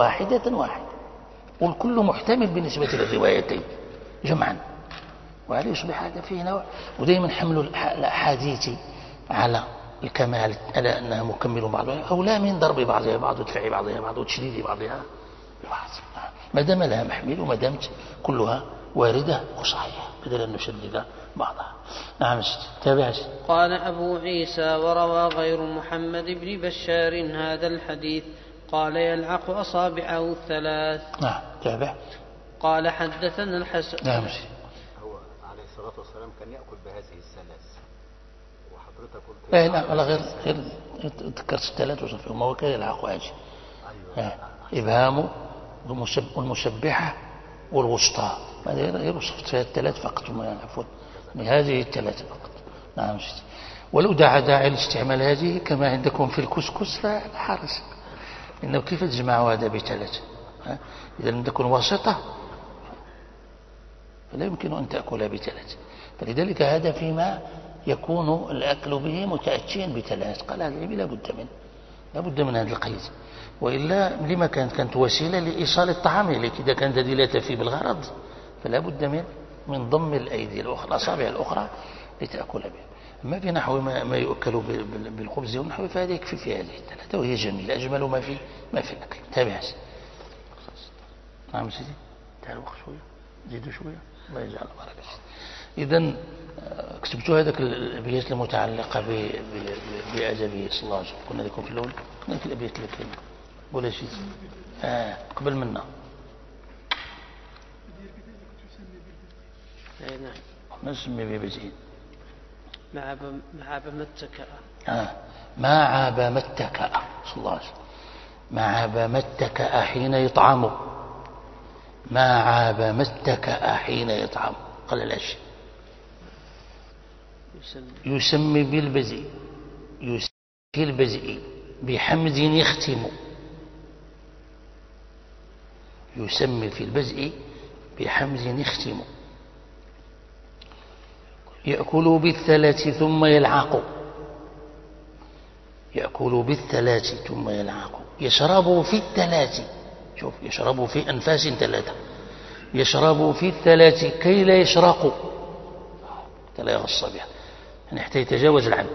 والكل محتمل بالنسبة للروايتين جمعا. وعليه يصبح هذا فيه نوع. ودائما حمل الأحاديث على الكمال على أنها مكمل بعضها أو لا من ضرب بعضها بعض ودفع بعضها بعض وتشديد بعضها ببعض، ما دام لها محمل وما دامت كلها واردة وصحيحة بدل أن نشدد بعضها. نعم تابع.
قال أبو عيسى وروى غير محمد بن بشار هذا الحديث قال يلعق أصابعه الثلاث.
نعم تابع.
قال حدثنا الحسن.
نعم.
هو عليه الصلاة والسلام كان يأكل بهذه الثلاث وحضرتك قلت
لا ولا غير ذكرت الثلاث وصفهم، هو كان يلعق واجب. أيوة. إبهامه والمسبحة والوسطى، هذا يوصف فيها الثلاث فقط، عفوا هذه الثلاث فقط. نعم. ولو داعي لاستعمال هذه كما عندكم في الكسكس فلا حرج، إنه كيف تجمعوا هذا بثلاث؟ إذا لم تكن واسطة فلا يمكن أن تأكلها بثلاث. فلذلك هذا فيما يكون الأكل به متأتيا بثلاث، قال هذا لا بد منه، لا بد من هذا القيد، وإلا لما كانت وسيلة لإيصال الطعام إليك. إذا كانت هذه لا تفي بالغرض فلا بد من ضم الأيدي الأخرى الأصابع الأخرى لتأكل بها. أما في نحو ما يؤكل بالخبز ونحو فهذا يكفي في هذه الثلاثة، وهي جميلة أجمل ما في الأكل. تابع. نعم سيدي، تعالوا شوية، زيدوا شوية، الله يجعل بركة. إذن كتبتوا هذاك الأبيات المتعلقة بأدبه صلى الله عليه وسلم. كنا لكم في الأول كنا في الأبيات اللي كاينة ولا شيء قبل منا.
نعم
نسمي ببزين
ما عاب ما اتكأ.
ما عاب ما اتكأ صلى الله عليه وسلم. ما عاب ما اتكأ حين يطعم. ما عاب ما اتكأ حين يطعم. قال الأشي يسمي بالبزء. يسمي البزء بحمد يختم. يسمي في البزء بحمد يختم. يأكل بالثلاث ثم يلعق. يأكل بالثلاث ثم يلعق. يشرب في الثلاث. شوف، يشرب في أنفاس ثلاثة. يشرب في الثلاث كي لا يشرق، لا يغص بها، يعني حتى يتجاوز العمد.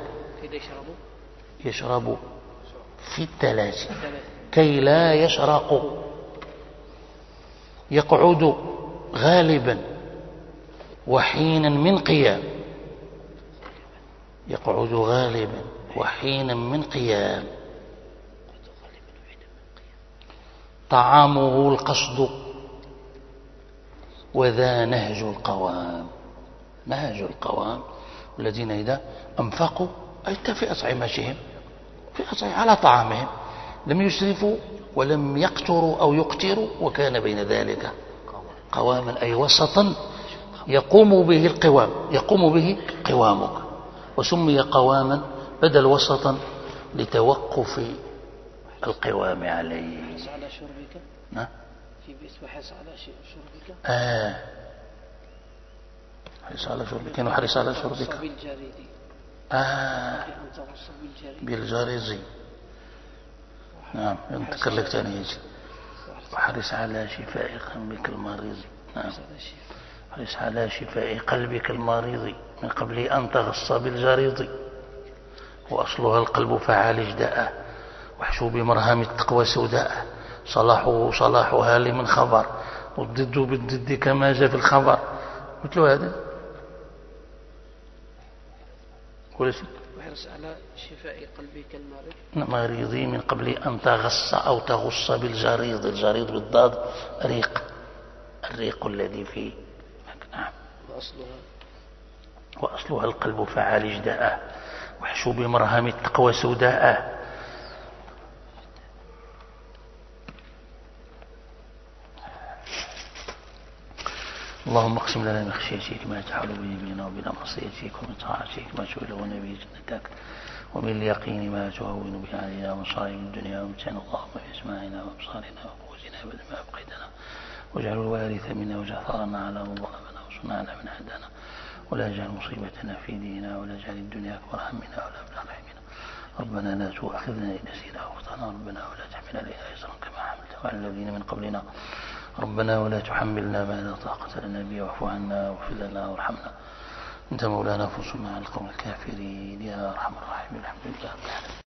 يشرب في الثلاث كي لا يشرق. يقعد غالبا وحينا من قيام. يقعد غالبا وحينا من قيام. طعامه القصد وذا نهج القوام. نهج القوام الذين إذا أنفقوا أي في أطعمتهم على طعامهم لم يسرفوا ولم يقتروا أو يقتروا، وكان بين ذلك قواما أي وسطا يقوم به القوام، يقوم به قوامك. وسمي قواما بدل وسطا لتوقف القوام عليه.
حرص على شربك.
نعم
في بيت وحرص على شربك.
حرص على شربك وحرص على شربك. بالجاريزي. نعم نذكر لك ثاني يجي. وحرص على شفاء قلبك المريض. نعم حرص على شفاء قلبك المريض من قبل أن تغص بالجريض. وأصلها القلب فعالج داءه واحشو بمرهم التقوى سوداء. صلاحه صلاحها لمن خبر والضد بالضد كما جاء في الخبر. مثل هذا ولا شيء.
وحرص على شفاء قلبك المريض
مريضي من قبل أن تغص أو تغص بالجريض. الجريض بالضاد ريق، الريق الذي فيه. نعم. وأصلها القلب فعالج داءه واحشو بمرهم التقوى سوداء. اللهم اقسم لنا من خشيتك ما تحول به بيننا وبين معصيتك، ومن طاعتك ما تبلغنا به جنتك، ومن اليقين ما تهون به علينا مصائب الدنيا، ومتعنا اللهم بأسماعنا وأبصارنا وقوتنا أبدا ما أبقيتنا، واجعل الوارث منا واجعل ثارنا على من ظلمنا وانصرنا على من عادانا، ولا تجعل مصيبتنا في ديننا، ولا تجعل الدنيا أكبر همنا ولا مبلغ علمنا. ربنا لا تؤاخذنا إن نسينا أو أخطأنا، ربنا ولا تحمل علينا إصرا كما حملته على الذين من قبلنا، ربنا ولا تحملنا ما لا طاقة لنا به، واعف عنا واغفر لنا وارحمنا أنت مولانا فانصرنا على القوم الكافرين يا أرحم الراحمين. الحمد لله رب العالمين.